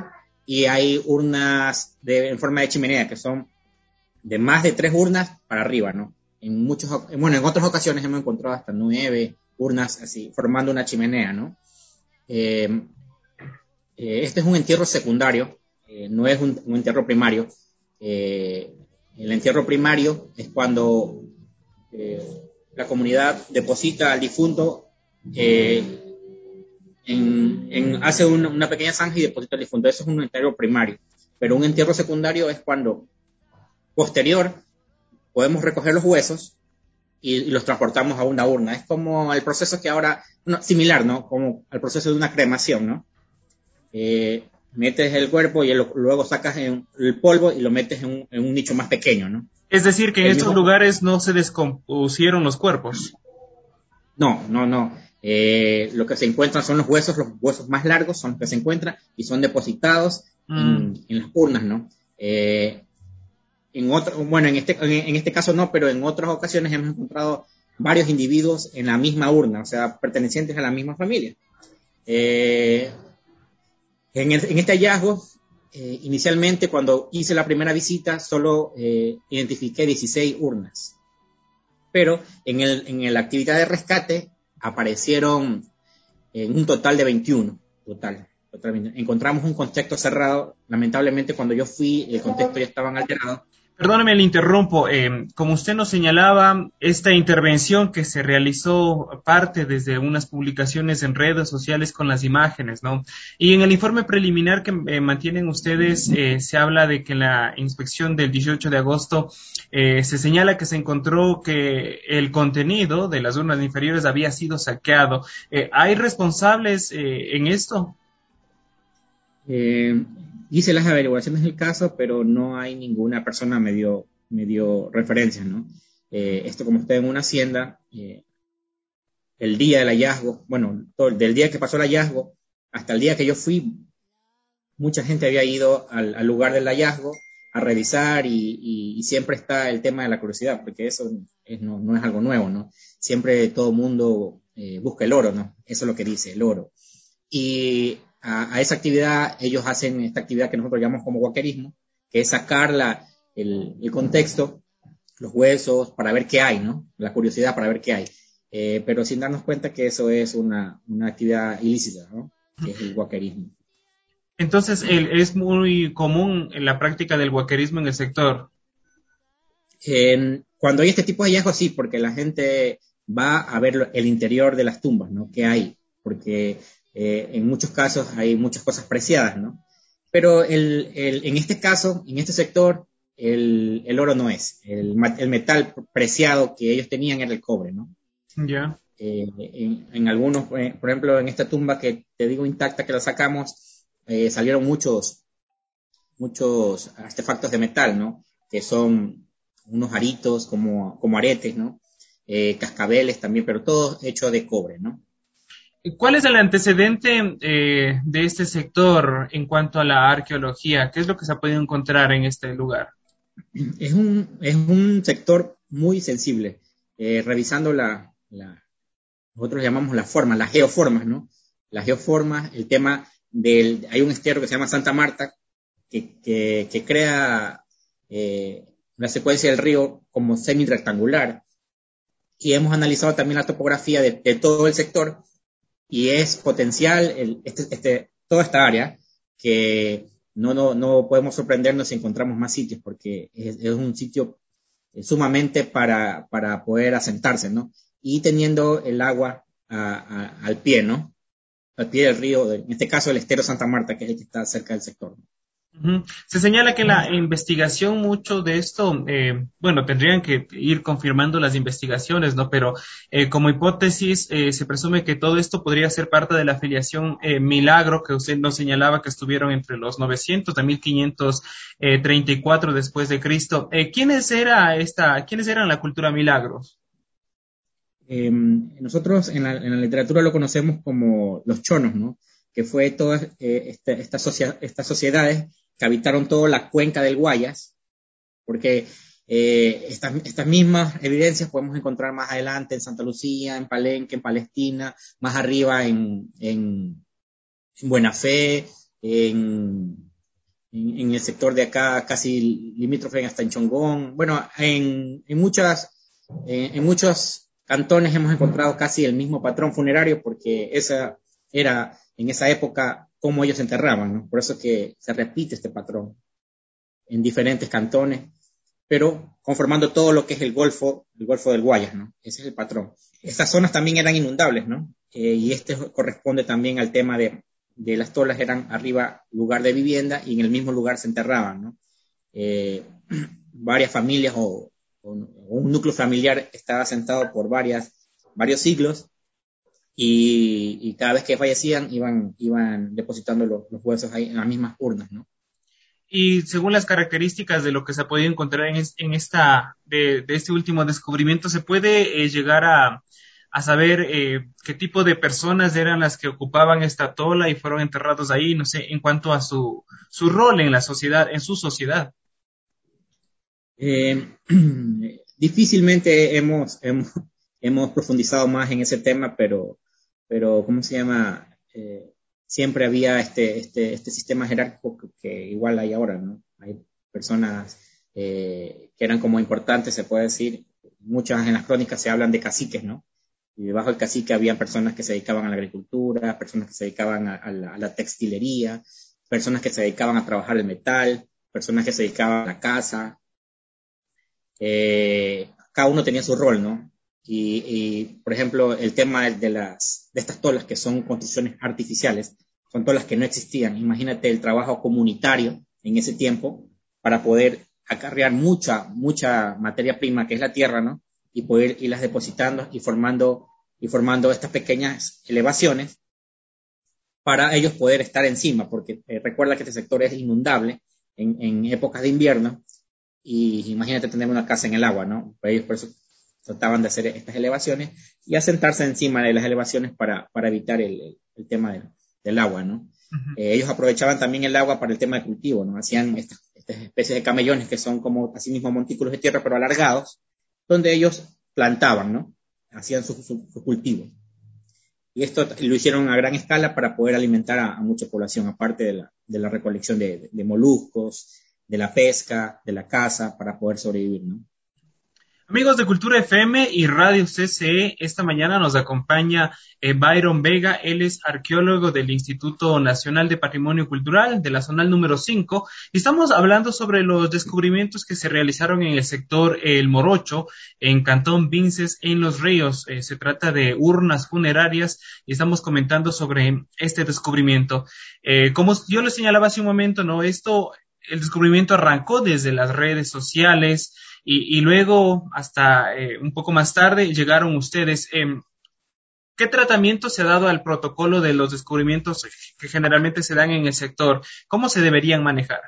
y hay urnas de, en forma de chimenea, que son de más de tres urnas para arriba, ¿no? En muchos, bueno, en otras ocasiones hemos encontrado hasta nueve urnas así, formando una chimenea, ¿no? Eh, eh, este es un entierro secundario, eh, no es un, un entierro primario. Eh, el entierro primario es cuando eh, la comunidad deposita al difunto, eh, en, en, hace una, una pequeña zanja y deposita al difunto. Eso es un entierro primario. Pero un entierro secundario es cuando posterior podemos recoger los huesos y, y los transportamos a una urna. Es como el proceso que ahora, no, similar, ¿no? Como el proceso de una cremación, ¿no? Eh, metes el cuerpo y el, luego sacas en, el polvo y lo metes en un, en un nicho más pequeño, ¿no? Es decir, que en el estos mismo... lugares no se descompusieron los cuerpos. No, no, no. Eh, lo que se encuentran son los huesos, los huesos más largos son los que se encuentran y son depositados mm. en, en las urnas, ¿no? Eh, en otro, bueno, en este, en, en este caso no, pero en otras ocasiones hemos encontrado varios individuos en la misma urna, o sea, pertenecientes a la misma familia. Eh, en, el, en este hallazgo, eh, inicialmente cuando hice la primera visita, solo eh, identifiqué dieciséis urnas, pero en, el, en la actividad de rescate aparecieron en un total de veintiuno, total, totalmente. Encontramos un contexto cerrado, lamentablemente cuando yo fui el contexto ya estaban alterados. Perdóneme, le interrumpo. Eh, como usted nos señalaba, esta intervención que se realizó parte desde unas publicaciones en redes sociales con las imágenes, ¿no? Y en el informe preliminar que eh, mantienen ustedes, eh, se habla de que en la inspección del dieciocho de agosto eh, se señala que se encontró que el contenido de las urnas inferiores había sido saqueado. Eh, ¿Hay responsables eh, en esto? Eh... Hice las averiguaciones del caso, pero no hay ninguna persona me dio, me dio referencias, ¿no? Eh, esto como está en una hacienda, eh, el día del hallazgo, bueno, todo, del día que pasó el hallazgo hasta el día que yo fui, mucha gente había ido al, al lugar del hallazgo a revisar y, y, y siempre está el tema de la curiosidad, porque eso es, no, no es algo nuevo, ¿no? Siempre todo mundo eh, busca el oro, ¿no? Eso es lo que dice, el oro. Y A, a esa actividad, ellos hacen esta actividad que nosotros llamamos como guaquerismo, que es sacar la, el, el contexto, los huesos, para ver qué hay, ¿no? La curiosidad para ver qué hay. Eh, pero sin darnos cuenta que eso es una, una actividad ilícita, ¿no? Que es el guaquerismo. Entonces, el, es muy común en la práctica del guaquerismo en el sector. Eh, cuando hay este tipo de hallazgos, sí, porque la gente va a ver el interior de las tumbas, ¿no? ¿Qué hay? Porque Eh, en muchos casos hay muchas cosas preciadas, ¿no? Pero el, el, en este caso, en este sector, el, el oro no es. El, el metal preciado que ellos tenían era el cobre, ¿no? Ya. Yeah. Eh, en, en algunos, eh, por ejemplo, en esta tumba que te digo intacta que la sacamos, eh, salieron muchos, muchos artefactos de metal, ¿no? Que son unos aritos como, como aretes, ¿no? Eh, cascabeles también, pero todo hecho de cobre, ¿no? ¿Cuál es el antecedente eh, de este sector en cuanto a la arqueología? ¿Qué es lo que se ha podido encontrar en este lugar? Es un, es un sector muy sensible. Eh, revisando la, la, nosotros llamamos las formas, las geoformas, ¿no? Las geoformas, el tema del, hay un estierro que se llama Santa Marta, que, que, que crea eh, una secuencia del río como semi-rectangular. Y hemos analizado también la topografía de, de todo el sector. Y es potencial el, este, este, toda esta área que no, no, no podemos sorprendernos si encontramos más sitios, porque es, es un sitio sumamente para, para poder asentarse, ¿no? Y teniendo el agua a, a, al pie, ¿no? Al pie del río, en este caso el estero Santa Marta, que es el que está cerca del sector, ¿no? Uh-huh. Se señala que la investigación, mucho de esto, eh, bueno, tendrían que ir confirmando las investigaciones, ¿no? Pero eh, como hipótesis, eh, se presume que todo esto podría ser parte de la afiliación eh, Milagro, que usted nos señalaba que estuvieron entre los novecientos a mil quinientos treinta y cuatro después de Cristo. Eh, ¿quiénes era esta, quiénes eran la cultura Milagro? Eh, nosotros en la, en la literatura lo conocemos como los chonos, ¿no? Que fue todas eh, este, esta socia- estas sociedades que habitaron toda la cuenca del Guayas, porque eh, estas, estas mismas evidencias podemos encontrar más adelante en Santa Lucía, en Palenque, en Palestina, más arriba en, en, en Buena Fe, en, en el sector de acá, casi limítrofe hasta en Chongón. Bueno, en, en, muchas, eh, en muchos cantones hemos encontrado casi el mismo patrón funerario, porque esa era en esa época como ellos enterraban, ¿no? Por eso que se repite este patrón en diferentes cantones, pero conformando todo lo que es el Golfo, el Golfo del Guayas, ¿no? Ese es el patrón. Estas zonas también eran inundables, ¿no? Eh, y este corresponde también al tema de, de las tolas, eran arriba lugar de vivienda y en el mismo lugar se enterraban, ¿no? Eh, varias familias o, o, o un núcleo familiar estaba asentado por varias, varios siglos y, y cada vez que fallecían iban, iban depositando los, los huesos ahí en las mismas urnas, ¿no? Y según las características de lo que se ha podido encontrar en, es, en esta, de, de este último descubrimiento, se puede eh, llegar a, a saber eh, qué tipo de personas eran las que ocupaban esta tola y fueron enterrados ahí, no sé, en cuanto a su, su rol en la sociedad, en su sociedad. Eh, difícilmente hemos, hemos, hemos profundizado más en ese tema, pero, pero ¿cómo se llama? Eh, siempre había este, este, este sistema jerárquico que, que igual hay ahora, ¿no? Hay personas eh, que eran como importantes, se puede decir. Muchas en las crónicas se hablan de caciques, ¿no? Y debajo del cacique había personas que se dedicaban a la agricultura, personas que se dedicaban a, a, la, a la textilería, personas que se dedicaban a trabajar el metal, personas que se dedicaban a la caza. Eh, cada uno tenía su rol, ¿no? Y, y, por ejemplo, el tema de, las, de estas tolas que son construcciones artificiales, son tolas que no existían. Imagínate el trabajo comunitario en ese tiempo para poder acarrear mucha, mucha materia prima que es la tierra, ¿no? Y poder irlas depositando y formando, y formando estas pequeñas elevaciones para ellos poder estar encima, porque eh, recuerda que este sector es inundable en, en épocas de invierno y imagínate tener una casa en el agua, ¿no? Pues ellos por eso trataban de hacer estas elevaciones y asentarse encima de las elevaciones para, para evitar el, el tema del, del agua, ¿no? Uh-huh. Eh, ellos aprovechaban también el agua para el tema de cultivo, ¿no? Hacían estas, estas especies de camellones que son como así mismo montículos de tierra pero alargados, donde ellos plantaban, ¿no? Hacían su, su, su cultivo. Y esto lo hicieron a gran escala para poder alimentar a, a mucha población, aparte de la, de la recolección de, de, de moluscos, de la pesca, de la caza, para poder sobrevivir, ¿no? Amigos de Cultura F M y Radio C C E, esta mañana nos acompaña eh, Byron Vega. Él es arqueólogo del Instituto Nacional de Patrimonio Cultural de la zonal número cinco y estamos hablando sobre los descubrimientos que se realizaron en el sector El Morocho, en Cantón Vinces, en Los Ríos. Eh, se trata de urnas funerarias y estamos comentando sobre este descubrimiento. Eh, como yo les señalaba hace un momento, ¿no? Esto, el descubrimiento arrancó desde las redes sociales. Y, y luego, hasta eh, un poco más tarde, llegaron ustedes. Eh, ¿Qué tratamiento se ha dado al protocolo de los descubrimientos que generalmente se dan en el sector? ¿Cómo se deberían manejar?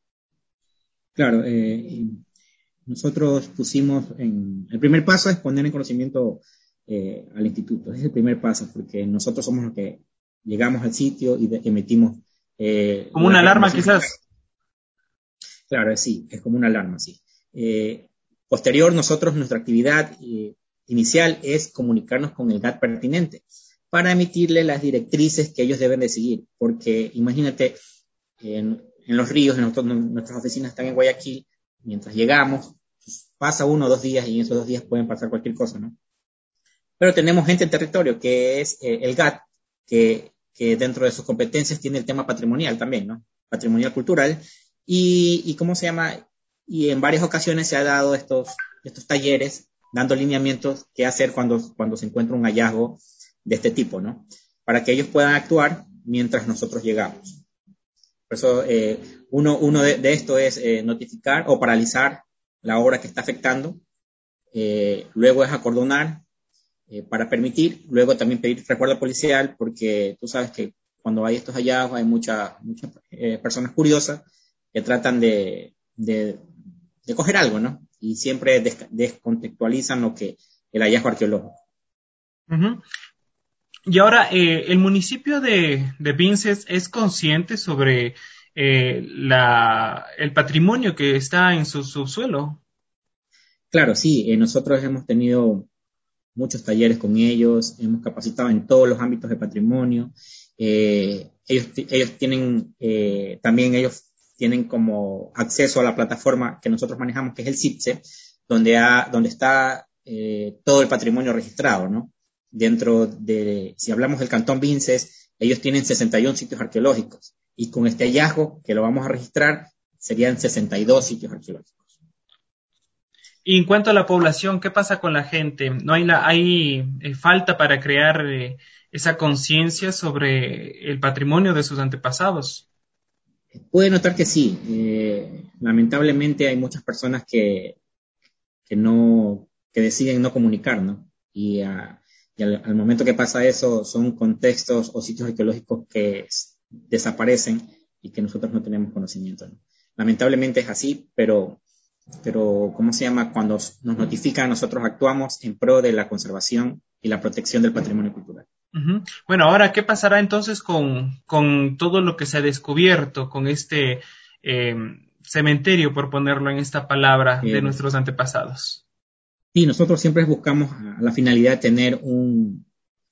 Claro, eh, nosotros pusimos, en, el primer paso es poner en conocimiento eh, al instituto. Ese es el primer paso, porque nosotros somos los que llegamos al sitio y de, emitimos... Eh, como una alarma, quizás. Claro, sí, es como una alarma, sí. Eh, posterior, nosotros, nuestra actividad eh, inicial es comunicarnos con el G A T pertinente para emitirle las directrices que ellos deben de seguir, porque imagínate, en, en Los Ríos, en nosotros, nuestras oficinas están en Guayaquil, mientras llegamos, pasa uno o dos días y en esos dos días pueden pasar cualquier cosa, ¿no? Pero tenemos gente en territorio que es eh, el G A T, que, que dentro de sus competencias tiene el tema patrimonial también, ¿no? Patrimonial cultural, y, y ¿cómo se llama? Y en varias ocasiones se ha dado estos, estos talleres dando lineamientos qué hacer cuando, cuando se encuentra un hallazgo de este tipo, ¿no? Para que ellos puedan actuar mientras nosotros llegamos. Por eso, eh, uno, uno de, de esto es eh, notificar o paralizar la obra que está afectando. Eh, luego es acordonar eh, para permitir. Luego también pedir recuerdo policial, porque tú sabes que cuando hay estos hallazgos hay muchas muchas eh, personas curiosas que tratan de, de de coger algo, ¿no? Y siempre des- descontextualizan lo que el hallazgo arqueológico. Uh-huh. Y ahora, eh, ¿el municipio de, de Vinces es consciente sobre eh, la, el patrimonio que está en su subsuelo? Claro, sí, eh, nosotros hemos tenido muchos talleres con ellos, hemos capacitado en todos los ámbitos de patrimonio. Eh, ellos, ellos tienen, eh, también ellos tienen como acceso a la plataforma que nosotros manejamos, que es el CIPSE, donde, ha, donde está eh, todo el patrimonio registrado, ¿no? Dentro de, si hablamos del Cantón Vinces, ellos tienen sesenta y uno sitios arqueológicos, y con este hallazgo que lo vamos a registrar, serían sesenta y dos sitios arqueológicos. Y en cuanto a la población, ¿qué pasa con la gente? ¿No hay, la, hay eh, falta para crear eh, esa conciencia sobre el patrimonio de sus antepasados? Puede notar que sí. Eh, lamentablemente hay muchas personas que, que, no, que deciden no comunicar, ¿no? Y, uh, y al, al momento que pasa eso, son contextos o sitios arqueológicos que desaparecen y que nosotros no tenemos conocimiento, ¿no? Lamentablemente es así, pero, pero ¿cómo se llama? Cuando nos notifican, nosotros actuamos en pro de la conservación y la protección del patrimonio cultural. Uh-huh. Bueno, ahora, ¿qué pasará entonces con, con todo lo que se ha descubierto, con este eh, cementerio, por ponerlo en esta palabra, eh, de nuestros antepasados? Sí, nosotros siempre buscamos a la finalidad de tener un,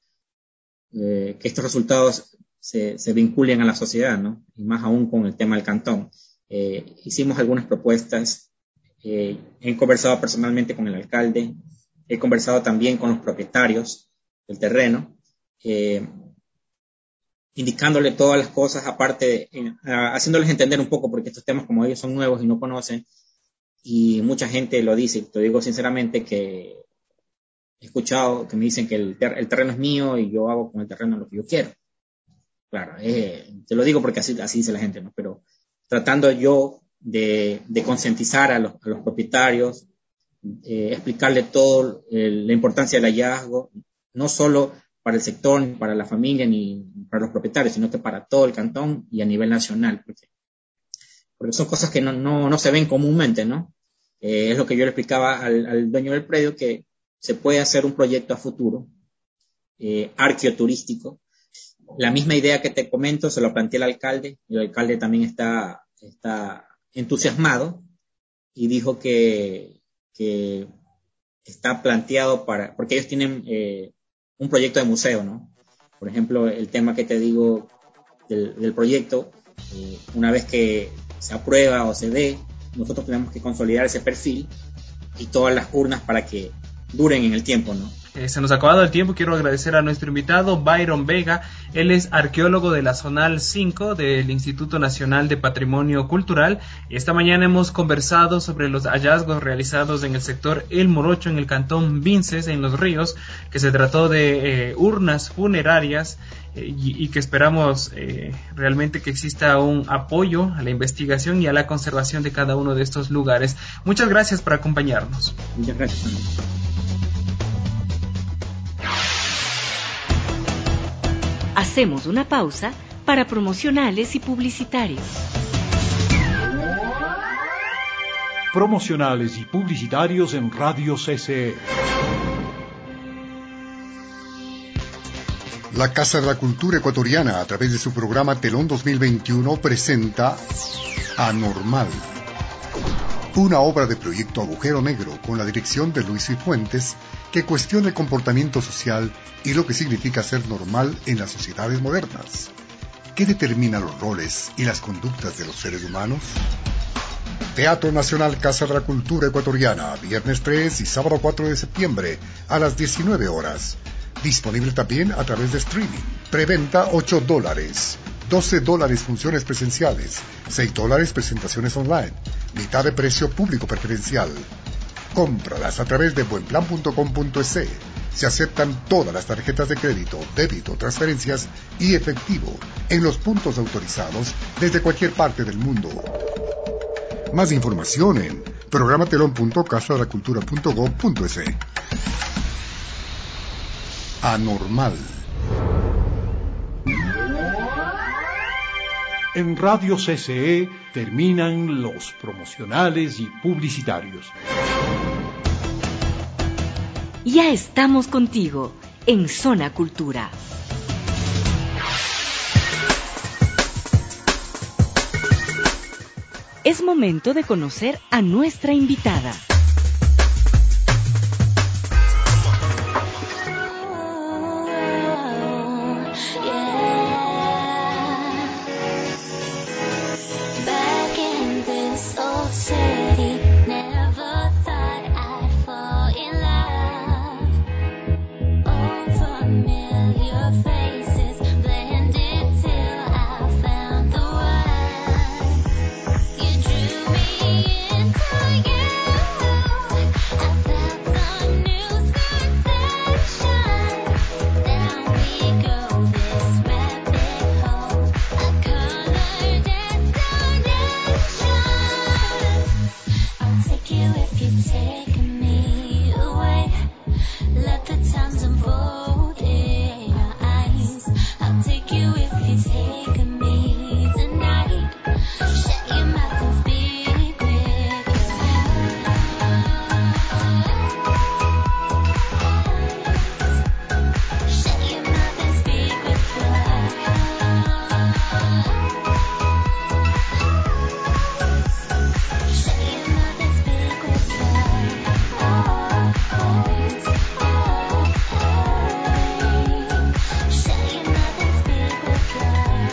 eh, que estos resultados se, se vinculen a la sociedad, ¿no? Y más aún con el tema del cantón. Eh, hicimos algunas propuestas, eh, he conversado personalmente con el alcalde, he conversado también con los propietarios del terreno, Eh, indicándole todas las cosas, aparte, eh, haciéndoles entender un poco, porque estos temas, como ellos son nuevos y no conocen, y mucha gente lo dice, te digo sinceramente que he escuchado que me dicen que el, ter- el terreno es mío y yo hago con el terreno lo que yo quiero. Claro, eh, te lo digo porque así, así dice la gente, ¿no? Pero tratando yo de, de concientizar a los, a los propietarios, eh, explicarle todo eh, la importancia del hallazgo, no solo para el sector, ni para la familia, ni para los propietarios, sino que para todo el cantón y a nivel nacional, porque, porque son cosas que no, no, no se ven comúnmente, ¿no? Eh, es lo que yo le explicaba al, al dueño del predio, que se puede hacer un proyecto a futuro, eh, arqueoturístico. La misma idea que te comento se lo planteé al alcalde, y el alcalde también está, está entusiasmado y dijo que, que está planteado para, porque ellos tienen eh, un proyecto de museo, ¿no? Por ejemplo, el tema que te digo del, del proyecto, eh, una vez que se aprueba o se dé, nosotros tenemos que consolidar ese perfil y todas las urnas para que duren en el tiempo, ¿no? Eh, se nos ha acabado el tiempo. Quiero agradecer a nuestro invitado Byron Vega. Él es arqueólogo de la Zonal cinco del Instituto Nacional de Patrimonio Cultural. Esta mañana hemos conversado sobre los hallazgos realizados en el sector El Morocho, en el cantón Vinces, en Los Ríos, que se trató de eh, urnas funerarias eh, y, y que esperamos eh, realmente que exista un apoyo a la investigación y a la conservación de cada uno de estos lugares. Muchas gracias por acompañarnos. Muchas gracias. Hacemos una pausa para promocionales y publicitarios. Promocionales y publicitarios en Radio C C E. La Casa de la Cultura Ecuatoriana, a través de su programa Telón dos mil veintiuno, presenta Anormal, una obra de Proyecto Agujero Negro con la dirección de Luis Cifuentes, que cuestiona el comportamiento social y lo que significa ser normal en las sociedades modernas. ¿Qué determina los roles y las conductas de los seres humanos? Teatro Nacional Casa de la Cultura Ecuatoriana, viernes tres y sábado cuatro de septiembre a las diecinueve horas. Disponible también a través de streaming. Preventa ocho dólares. doce dólares funciones presenciales. seis dólares presentaciones online. Mitad de precio público preferencial. Cómpralas a través de buenplan punto com punto es. Se aceptan todas las tarjetas de crédito, débito, transferencias y efectivo en los puntos autorizados desde cualquier parte del mundo. Más información en programatelón punto casa de la cultura punto gob punto es. Anormal. En Radio C C E terminan los promocionales y publicitarios. Ya estamos contigo en Zona Cultura. Es momento de conocer a nuestra invitada. Back this old city. Never thought I'd fall in love. Old familiar faces blended till I found the one. You drew me into you. I felt some new sensation. Down we go, this rabbit hole. A colored destination. I'll take you if you take me away. Let the times unfold in your eyes. I'll take you if you take me tonight. Shut your mouth and speak with your eyes. Shut your mouth and speak with your eyes. Shut your mouth and speak with your eyes. Shut your mouth and speak with your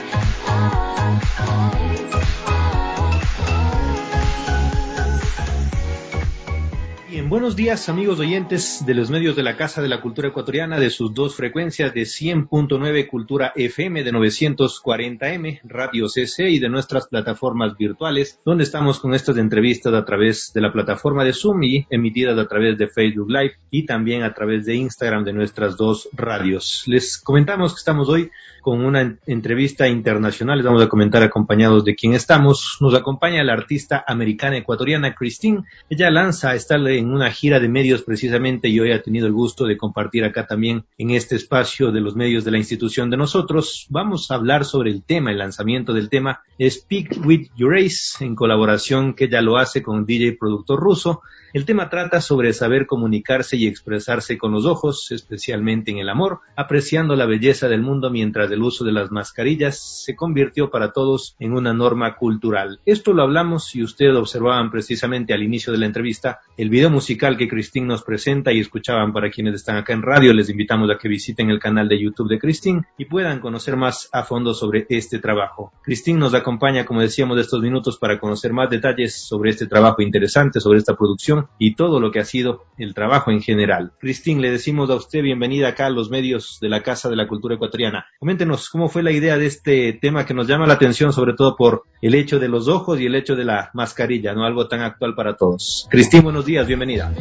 Bien, buenos días amigos oyentes de los medios de la Casa de la Cultura Ecuatoriana, de sus dos frecuencias de cien punto nueve Cultura F M, de novecientos cuarenta M, Radio C C y de nuestras plataformas virtuales, donde estamos con estas entrevistas a través de la plataforma de Zoom y emitidas a través de Facebook Live y también a través de Instagram de nuestras dos radios. Les comentamos que estamos hoy con una entrevista internacional. Les vamos a comentar acompañados de quién estamos. Nos acompaña la artista americana ecuatoriana Christine. Ella lanza, está en una gira de medios precisamente y hoy ha tenido el gusto de compartir acá también en este espacio de los medios de la institución de nosotros. Vamos a hablar sobre el tema, el lanzamiento del tema Speak With Your Eyes, en colaboración que ella lo hace con D J productor ruso. El tema trata sobre saber comunicarse y expresarse con los ojos, especialmente en el amor, apreciando la belleza del mundo mientras el uso de las mascarillas se convirtió para todos en una norma cultural. Esto lo hablamos y ustedes observaban precisamente al inicio de la entrevista el video musical que Christine nos presenta y escuchaban. Para quienes están acá en radio, les invitamos a que visiten el canal de YouTube de Christine y puedan conocer más a fondo sobre este trabajo. Christine nos acompaña, como decíamos, de estos minutos para conocer más detalles sobre este trabajo interesante, sobre esta producción y todo lo que ha sido el trabajo en general. Christine, le decimos a usted bienvenida acá a los medios de la Casa de la Cultura Ecuatoriana. Coméntenos cómo fue la idea de este tema que nos llama la atención, sobre todo por el hecho de los ojos y el hecho de la mascarilla, ¿no? Algo tan actual para todos. Christine, buenos días, bienvenida.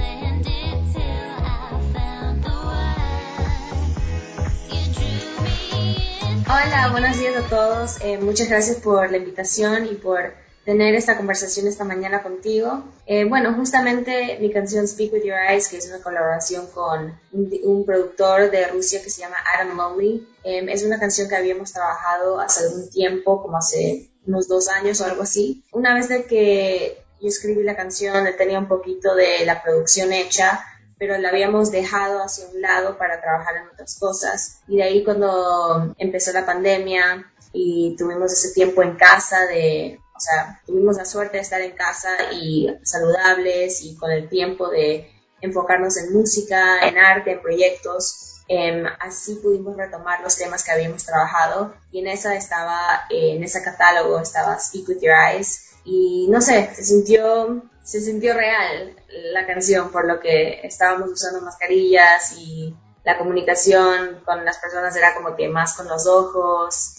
Hola, buenos días a todos. Eh, muchas gracias por la invitación y por tener esta conversación esta mañana contigo. Eh, bueno, justamente mi canción Speak With Your Eyes, que es una colaboración con un, un productor de Rusia que se llama Adam Lonely, eh, es una canción que habíamos trabajado hace algún tiempo, como hace unos dos años o algo así. Una vez de que yo escribí la canción, tenía un poquito de la producción hecha, pero la habíamos dejado hacia un lado para trabajar en otras cosas. Y de ahí cuando empezó la pandemia y tuvimos ese tiempo en casa de... O sea, tuvimos la suerte de estar en casa y saludables y con el tiempo de enfocarnos en música, en arte, en proyectos. Eh, así pudimos retomar los temas que habíamos trabajado y en esa estaba, eh, en ese catálogo estaba Speak With Your Eyes y no sé, se sintió, se sintió real la canción por lo que estábamos usando mascarillas y la comunicación con las personas era como que más con los ojos.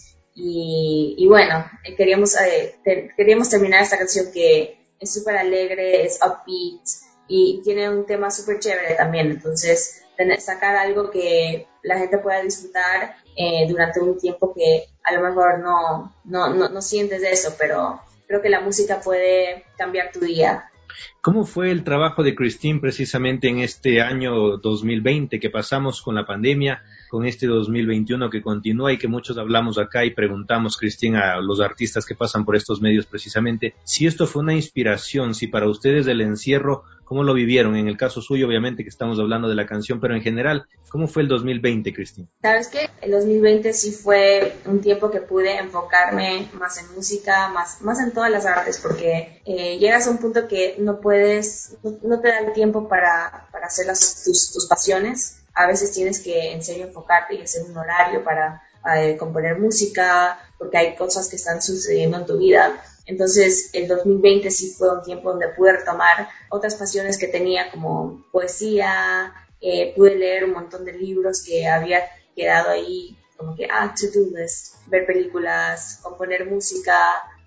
Y, y bueno, queríamos, eh, te, queríamos terminar esta canción que es súper alegre, es upbeat y tiene un tema súper chévere también. Entonces, tener, sacar algo que la gente pueda disfrutar eh, durante un tiempo que a lo mejor no, no, no, no sientes de eso, pero creo que la música puede cambiar tu día. ¿Cómo fue el trabajo de Christine precisamente en este año dos mil veinte que pasamos con la pandemia, con este dos mil veintiuno que continúa y que muchos hablamos acá y preguntamos, Christine, a los artistas que pasan por estos medios precisamente, si esto fue una inspiración, si para ustedes el encierro, ¿cómo lo vivieron? En el caso suyo, obviamente, que estamos hablando de la canción, pero en general, ¿cómo fue el dos mil veinte, Christine? ¿Sabes qué? El dos mil veinte sí fue un tiempo que pude enfocarme más en música, más, más en todas las artes, porque eh, llegas a un punto que no puedes, no, no te da el tiempo para, para hacer las, tus, tus pasiones. A veces tienes que en serio enfocarte y hacer un horario para a componer música, porque hay cosas que están sucediendo en tu vida. Entonces, el dos mil veinte sí fue un tiempo donde pude retomar otras pasiones que tenía, como poesía, eh, pude leer un montón de libros que había quedado ahí, como que, ah, to-do list, ver películas, componer música,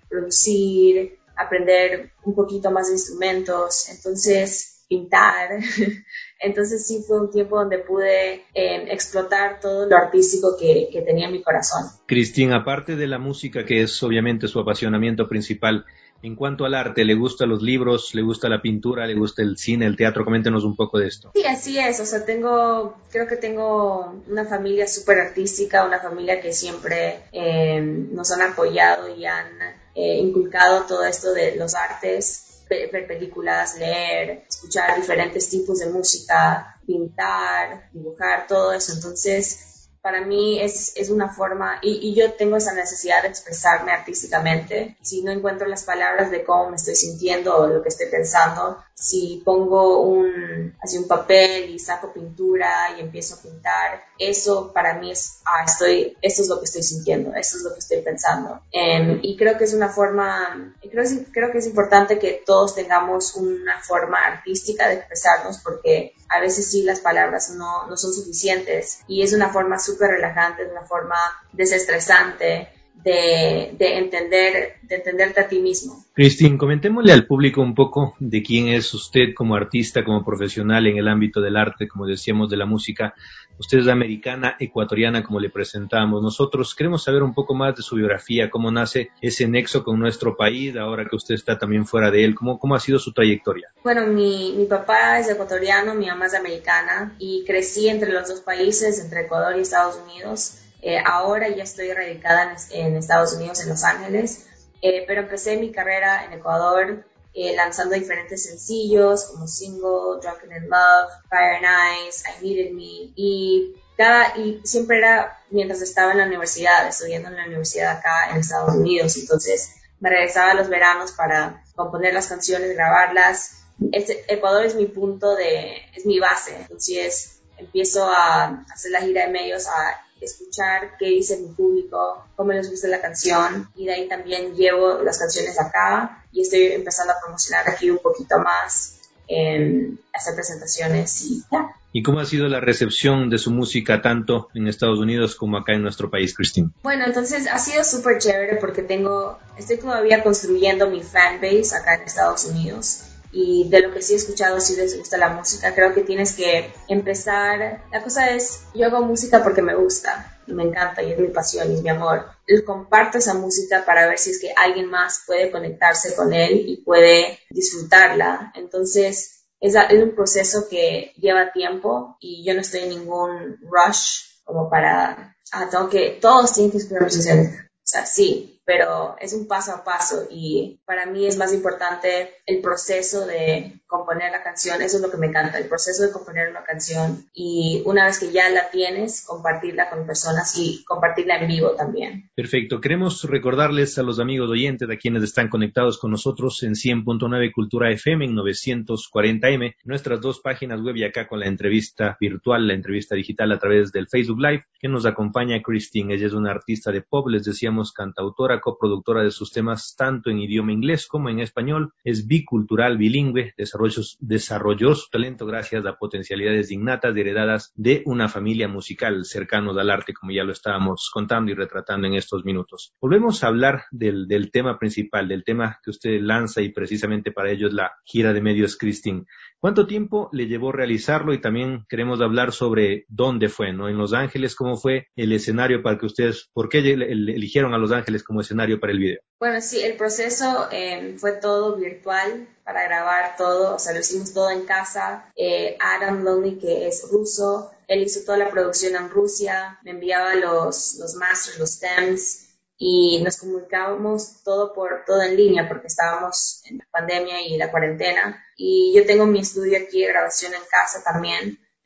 producir, aprender un poquito más de instrumentos, entonces pintar. Entonces sí fue un tiempo donde pude eh, explotar todo lo artístico que, que tenía en mi corazón. Cristín, aparte de la música, que es obviamente su apasionamiento principal, en cuanto al arte, ¿le gustan los libros, le gusta la pintura, le gusta el cine, el teatro? Coméntenos un poco de esto. Sí, así es. O sea, tengo, creo que tengo una familia súper artística, una familia que siempre eh, nos han apoyado y han eh, inculcado todo esto de los artes. Ver películas, leer, escuchar diferentes tipos de música, pintar, dibujar, todo eso. Entonces, para mí es, es una forma, y, y yo tengo esa necesidad de expresarme artísticamente. Si no encuentro las palabras de cómo me estoy sintiendo o lo que estoy pensando, si pongo un, así un papel y saco pintura y empiezo a pintar, eso para mí es, ah, estoy, esto es lo que estoy sintiendo, esto es lo que estoy pensando. Um, y creo que es una forma, creo, creo que es importante que todos tengamos una forma artística de expresarnos, porque a veces sí las palabras no, no son suficientes, y es una forma súper relajante, es una forma desestresante de, de entender, de entenderte a ti mismo. Cristín, comentémosle al público un poco de quién es usted como artista, como profesional en el ámbito del arte, como decíamos, de la música. Usted es americana, ecuatoriana, como le presentamos. Nosotros queremos saber un poco más de su biografía, cómo nace ese nexo con nuestro país, ahora que usted está también fuera de él. ¿Cómo, cómo ha sido su trayectoria? Bueno, mi, mi papá es ecuatoriano, mi mamá es americana, y crecí entre los dos países, entre Ecuador y Estados Unidos. Eh, ahora ya estoy radicada en, en Estados Unidos, en Los Ángeles, eh, pero empecé mi carrera en Ecuador eh, lanzando diferentes sencillos como Single, Drunken in Love, Fire and Ice, I Needed Me, y, cada, y siempre era mientras estaba en la universidad, estudiando en la universidad acá en Estados Unidos. Entonces me regresaba a los veranos para componer las canciones, grabarlas. Este, Ecuador es mi punto de, es mi base, entonces empiezo a hacer la gira de medios, a escuchar qué dice mi público, cómo les gusta la canción, y de ahí también llevo las canciones acá y estoy empezando a promocionar aquí un poquito más, eh, hacer presentaciones y ya. ¿Y cómo ha sido la recepción de su música tanto en Estados Unidos como acá en nuestro país, Cristín? Bueno, entonces ha sido súper chévere porque tengo, estoy todavía construyendo mi fanbase acá en Estados Unidos. Y de lo que sí he escuchado, si les gusta la música, creo que tienes que empezar. La cosa es, yo hago música porque me gusta, y me encanta, y es mi pasión, y es mi amor. Y comparto esa música para ver si es que alguien más puede conectarse con él y puede disfrutarla. Entonces, es, es un proceso que lleva tiempo, y yo no estoy en ningún rush como para, ah, tengo que, todos tienen que escuchar mis canciones. O sea, sí, pero es un paso a paso, y para mí es más importante el proceso de componer la canción. Eso es lo que me encanta, el proceso de componer una canción, y una vez que ya la tienes, compartirla con personas y compartirla en vivo también. Perfecto. Queremos recordarles a los amigos oyentes, a quienes están conectados con nosotros en cien punto nueve Cultura F M, en novecientos cuarenta M, nuestras dos páginas web, y acá con la entrevista virtual, la entrevista digital a través del Facebook Live, que nos acompaña Cristín. Ella es una artista de pop, les decíamos, cantautora, coproductora de sus temas tanto en idioma inglés como en español. Es bicultural, bilingüe, desarrolló, desarrolló su talento gracias a potencialidades innatas heredadas de una familia musical cercanos al arte, como ya lo estábamos contando y retratando en estos minutos. Volvemos a hablar del, del tema principal, del tema que usted lanza, y precisamente para ello es la gira de medios, Cristín. ¿Cuánto tiempo le llevó realizarlo? Y también queremos hablar sobre dónde fue, ¿no? En Los Ángeles, ¿cómo fue el escenario para que ustedes, por qué eligieron a Los Ángeles como escenario para el video? Bueno, sí, el proceso eh, fue todo virtual para grabar todo, o sea, lo hicimos todo en casa. Eh, Adam Lonely, que es ruso, él hizo toda la producción en Rusia, me enviaba los, los masters, los stems, y nos comunicábamos todo por todo en línea porque estábamos en la pandemia y la cuarentena. Y yo tengo mi estudio aquí de grabación en casa también,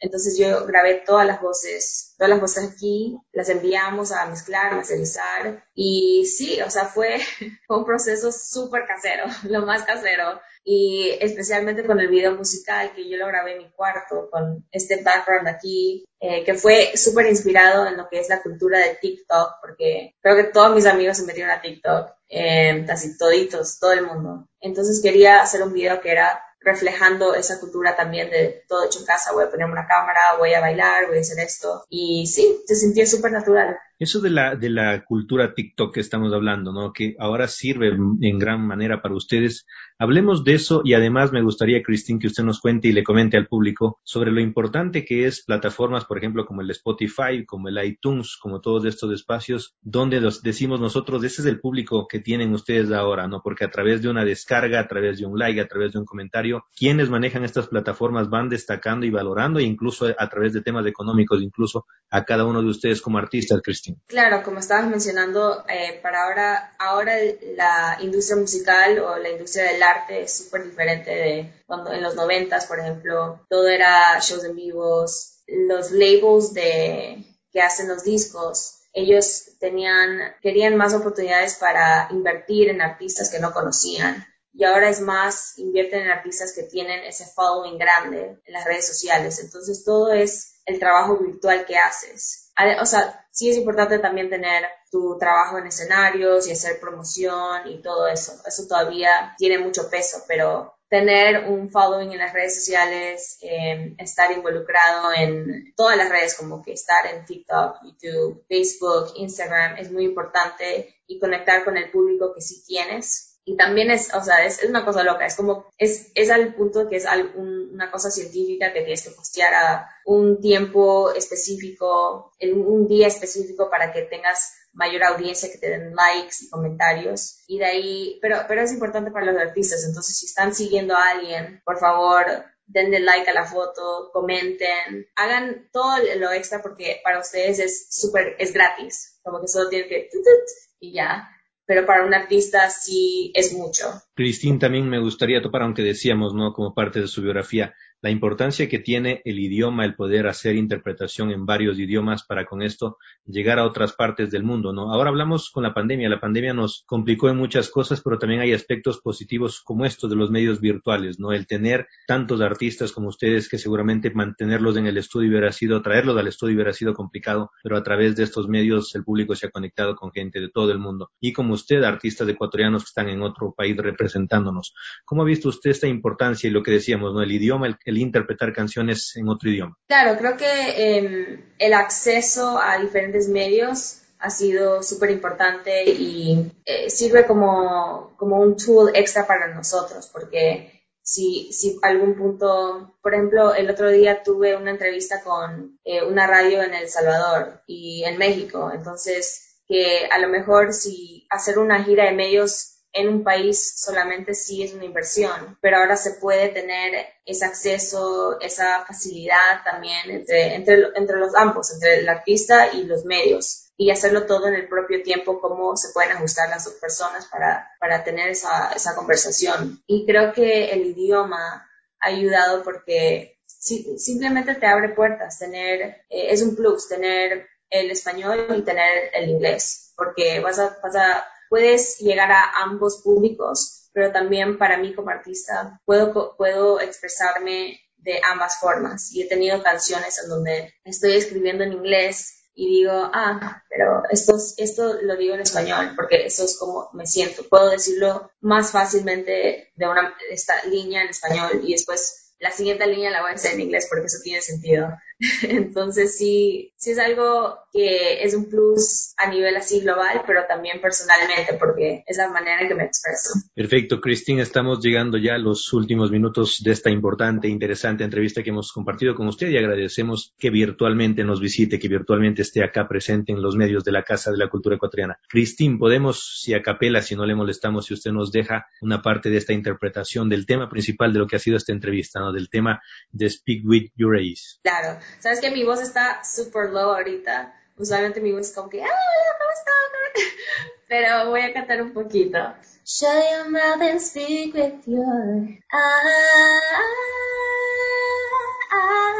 Entonces yo grabé todas las voces, todas las voces aquí, las enviamos a mezclar, masterizar y sí, o sea, fue, fue un proceso súper casero, lo más casero. Y especialmente con el video musical que yo lo grabé en mi cuarto con este background aquí, eh, que fue súper inspirado en lo que es la cultura de TikTok, porque creo que todos mis amigos se metieron a TikTok, eh, casi toditos, todo el mundo. Entonces quería hacer un video que era reflejando esa cultura también de todo hecho en casa, voy a ponerme una cámara, voy a bailar, voy a hacer esto. Y sí, se sintió súper natural. Eso de la, de la cultura TikTok que estamos hablando, ¿no? Que ahora sirve en gran manera para ustedes. Hablemos de eso y además me gustaría, Christine, que usted nos cuente y le comente al público sobre lo importante que es plataformas, por ejemplo, como el Spotify, como el iTunes, como todos estos espacios, donde los decimos nosotros, ese es el público que tienen ustedes ahora, ¿no? Porque a través de una descarga, a través de un like, a través de un comentario, quienes manejan estas plataformas van destacando y valorando, e incluso a través de temas económicos, incluso a cada uno de ustedes como artistas, Christine. Claro, como estabas mencionando, eh, para ahora, ahora la industria musical o la industria del arte es súper diferente de cuando en los noventas, por ejemplo, todo era shows en vivos, los labels de que hacen los discos, ellos tenían, querían más oportunidades para invertir en artistas que no conocían. Y ahora es más, invierten en artistas que tienen ese following grande en las redes sociales. Entonces todo es el trabajo virtual que haces. O sea, sí es importante también tener tu trabajo en escenarios y hacer promoción y todo eso. Eso todavía tiene mucho peso, pero tener un following en las redes sociales, eh, estar involucrado en todas las redes, como que estar en TikTok, YouTube, Facebook, Instagram, es muy importante y conectar con el público que sí tienes. Y también es, o sea, es, es una cosa loca, es como, es, es al punto que es al, un, una cosa científica que tienes que postear a un tiempo específico, en un día específico para que tengas mayor audiencia, que te den likes y comentarios. Y de ahí, pero, pero es importante para los artistas, entonces si están siguiendo a alguien, por favor, denle like a la foto, comenten, hagan todo lo extra porque para ustedes es súper, es gratis, como que solo tienen que tutut, y ya. Pero para un artista sí es mucho. Christine, también me gustaría topar, aunque decíamos, ¿no? Como parte de su biografía, la importancia que tiene el idioma, el poder hacer interpretación en varios idiomas para con esto llegar a otras partes del mundo, ¿no? Ahora hablamos con la pandemia. La pandemia nos complicó en muchas cosas, pero también hay aspectos positivos como estos de los medios virtuales, ¿no? El tener tantos artistas como ustedes que seguramente mantenerlos en el estudio hubiera sido, traerlos al estudio hubiera sido complicado, pero a través de estos medios el público se ha conectado con gente de todo el mundo. Y como usted, artistas ecuatorianos que están en otro país representándonos. ¿Cómo ha visto usted esta importancia y lo que decíamos, ¿no? El idioma, el, el interpretar canciones en otro idioma? Claro, creo que eh, el acceso a diferentes medios ha sido súper importante y eh, sirve como, como un tool extra para nosotros, porque si, si algún punto, por ejemplo, el otro día tuve una entrevista con eh, una radio en El Salvador y en México, entonces que a lo mejor si hacer una gira de medios en un país solamente sí es una inversión, pero ahora se puede tener ese acceso, esa facilidad también entre, entre, entre los ambos, entre el artista y los medios, y hacerlo todo en el propio tiempo, cómo se pueden ajustar las dos personas para, para tener esa, esa conversación. Y creo que el idioma ha ayudado porque si, simplemente te abre puertas, tener, eh, es un plus, tener el español y tener el inglés, porque vas a, vas a puedes llegar a ambos públicos, pero también para mí como artista puedo, puedo expresarme de ambas formas. Y he tenido canciones en donde estoy escribiendo en inglés y digo, ah, pero esto, esto lo digo en español, porque eso es como me siento. Puedo decirlo más fácilmente de una esta línea en español y después la siguiente línea la voy a hacer en inglés porque eso tiene sentido. Entonces sí, sí es algo que es un plus a nivel así global, pero también personalmente porque es la manera en que me expreso. Perfecto, Christine, estamos llegando ya a los últimos minutos de esta importante e interesante entrevista que hemos compartido con usted y agradecemos que virtualmente nos visite, que virtualmente esté acá presente en los medios de la Casa de la Cultura Ecuatoriana. Christine, podemos, si a capela, si no le molestamos, si usted nos deja una parte de esta interpretación del tema principal de lo que ha sido esta entrevista, ¿no? Del tema de Speak With Your Eyes. Claro. Sabes que mi voz está super low ahorita. Usualmente mi voz es como que, ah, ¿cómo está? Pero voy a cantar un poquito. Shut your mouth and speak with your eyes.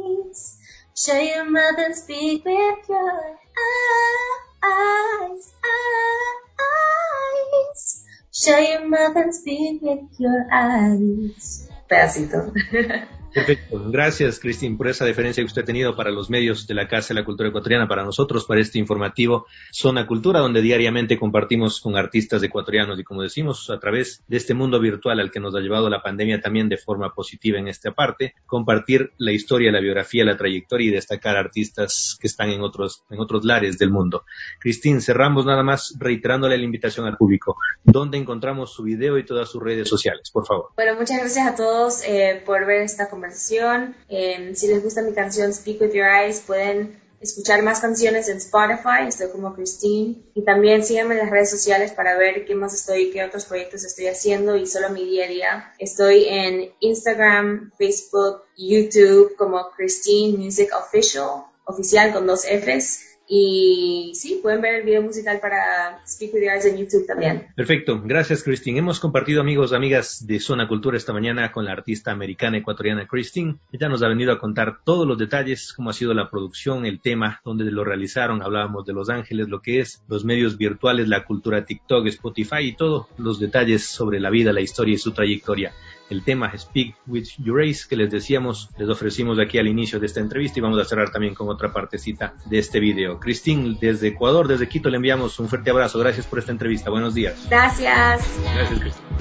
eyes. Show your mother and speak with your eyes, eyes. Show your mother and speak with your eyes. Pedacito. Perfecto. Gracias, Cristín, por esa deferencia que usted ha tenido para los medios de la Casa de la Cultura Ecuatoriana, para nosotros, para este informativo Zona Cultura, donde diariamente compartimos con artistas ecuatorianos y, como decimos, a través de este mundo virtual al que nos ha llevado la pandemia también de forma positiva en esta parte, compartir la historia, la biografía, la trayectoria y destacar artistas que están en otros, en otros lares del mundo. Cristín, cerramos nada más reiterándole la invitación al público. ¿Dónde encontramos su video y todas sus redes sociales? Por favor. Bueno, muchas gracias a todos eh, por ver esta conversación. Eh, si les gusta mi canción Speak With Your Eyes, pueden escuchar más canciones en Spotify, estoy como Christine, y también síganme en las redes sociales para ver qué más estoy, qué otros proyectos estoy haciendo y solo mi día a día. Estoy en Instagram, Facebook, YouTube como Christine Music Official, oficial con dos Fs. Y sí, pueden ver el video musical para Speak With Your Eyes en YouTube también. Perfecto, gracias, Christine. Hemos compartido, amigos, amigas de Zona Cultura esta mañana con la artista americana ecuatoriana Christine. Ella nos ha venido a contar todos los detalles, cómo ha sido la producción, el tema, dónde lo realizaron. Hablábamos de Los Ángeles, lo que es los medios virtuales, la cultura TikTok, Spotify y todos los detalles sobre la vida, la historia y su trayectoria. El tema Speak With Your Eyes, que les decíamos, les ofrecimos aquí al inicio de esta entrevista, y vamos a cerrar también con otra partecita de este video. Christine, desde Ecuador, desde Quito, le enviamos un fuerte abrazo. Gracias por esta entrevista. Buenos días. Gracias. Gracias, Christine.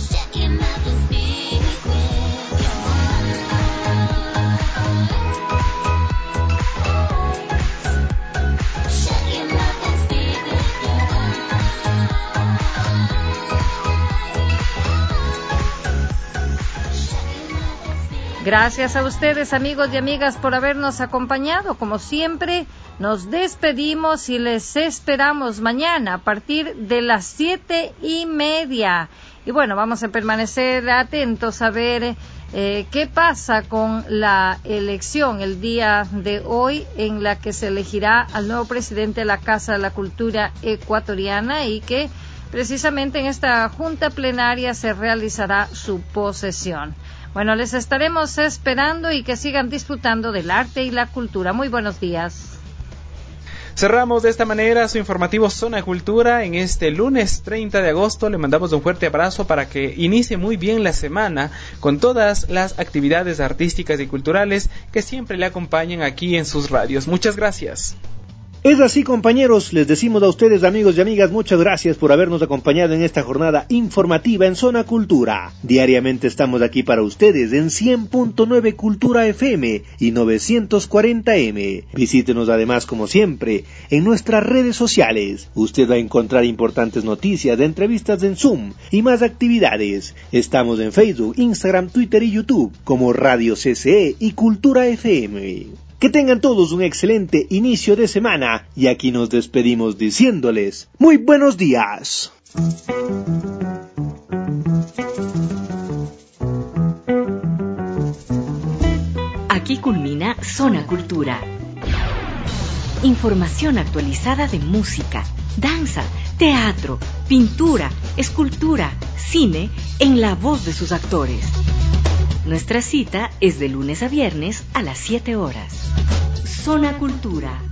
Gracias a ustedes, amigos y amigas, por habernos acompañado. Como siempre, nos despedimos y les esperamos mañana a partir de las siete y media. Y bueno, vamos a permanecer atentos a ver eh, qué pasa con la elección el día de hoy, en la que se elegirá al nuevo presidente de la Casa de la Cultura Ecuatoriana, y que precisamente en esta junta plenaria se realizará su posesión. Bueno, les estaremos esperando y que sigan disfrutando del arte y la cultura. Muy buenos días. Cerramos de esta manera su informativo Zona Cultura en este lunes treinta de agosto. Le mandamos un fuerte abrazo para que inicie muy bien la semana con todas las actividades artísticas y culturales que siempre le acompañan aquí en sus radios. Muchas gracias. Es así, compañeros, les decimos a ustedes, amigos y amigas, muchas gracias por habernos acompañado en esta jornada informativa en Zona Cultura. Diariamente estamos aquí para ustedes en cien punto nueve Cultura F M y novecientos cuarenta M. Visítenos además, como siempre, en nuestras redes sociales. Usted va a encontrar importantes noticias, de entrevistas en Zoom y más actividades. Estamos en Facebook, Instagram, Twitter y YouTube como Radio C C E y Cultura F M. Que tengan todos un excelente inicio de semana, y aquí nos despedimos diciéndoles muy buenos días. Aquí culmina Zona Cultura. Información actualizada de música, danza, teatro, pintura, escultura, cine, en la voz de sus actores. Nuestra cita es de lunes a viernes a las siete horas. Zona Cultura.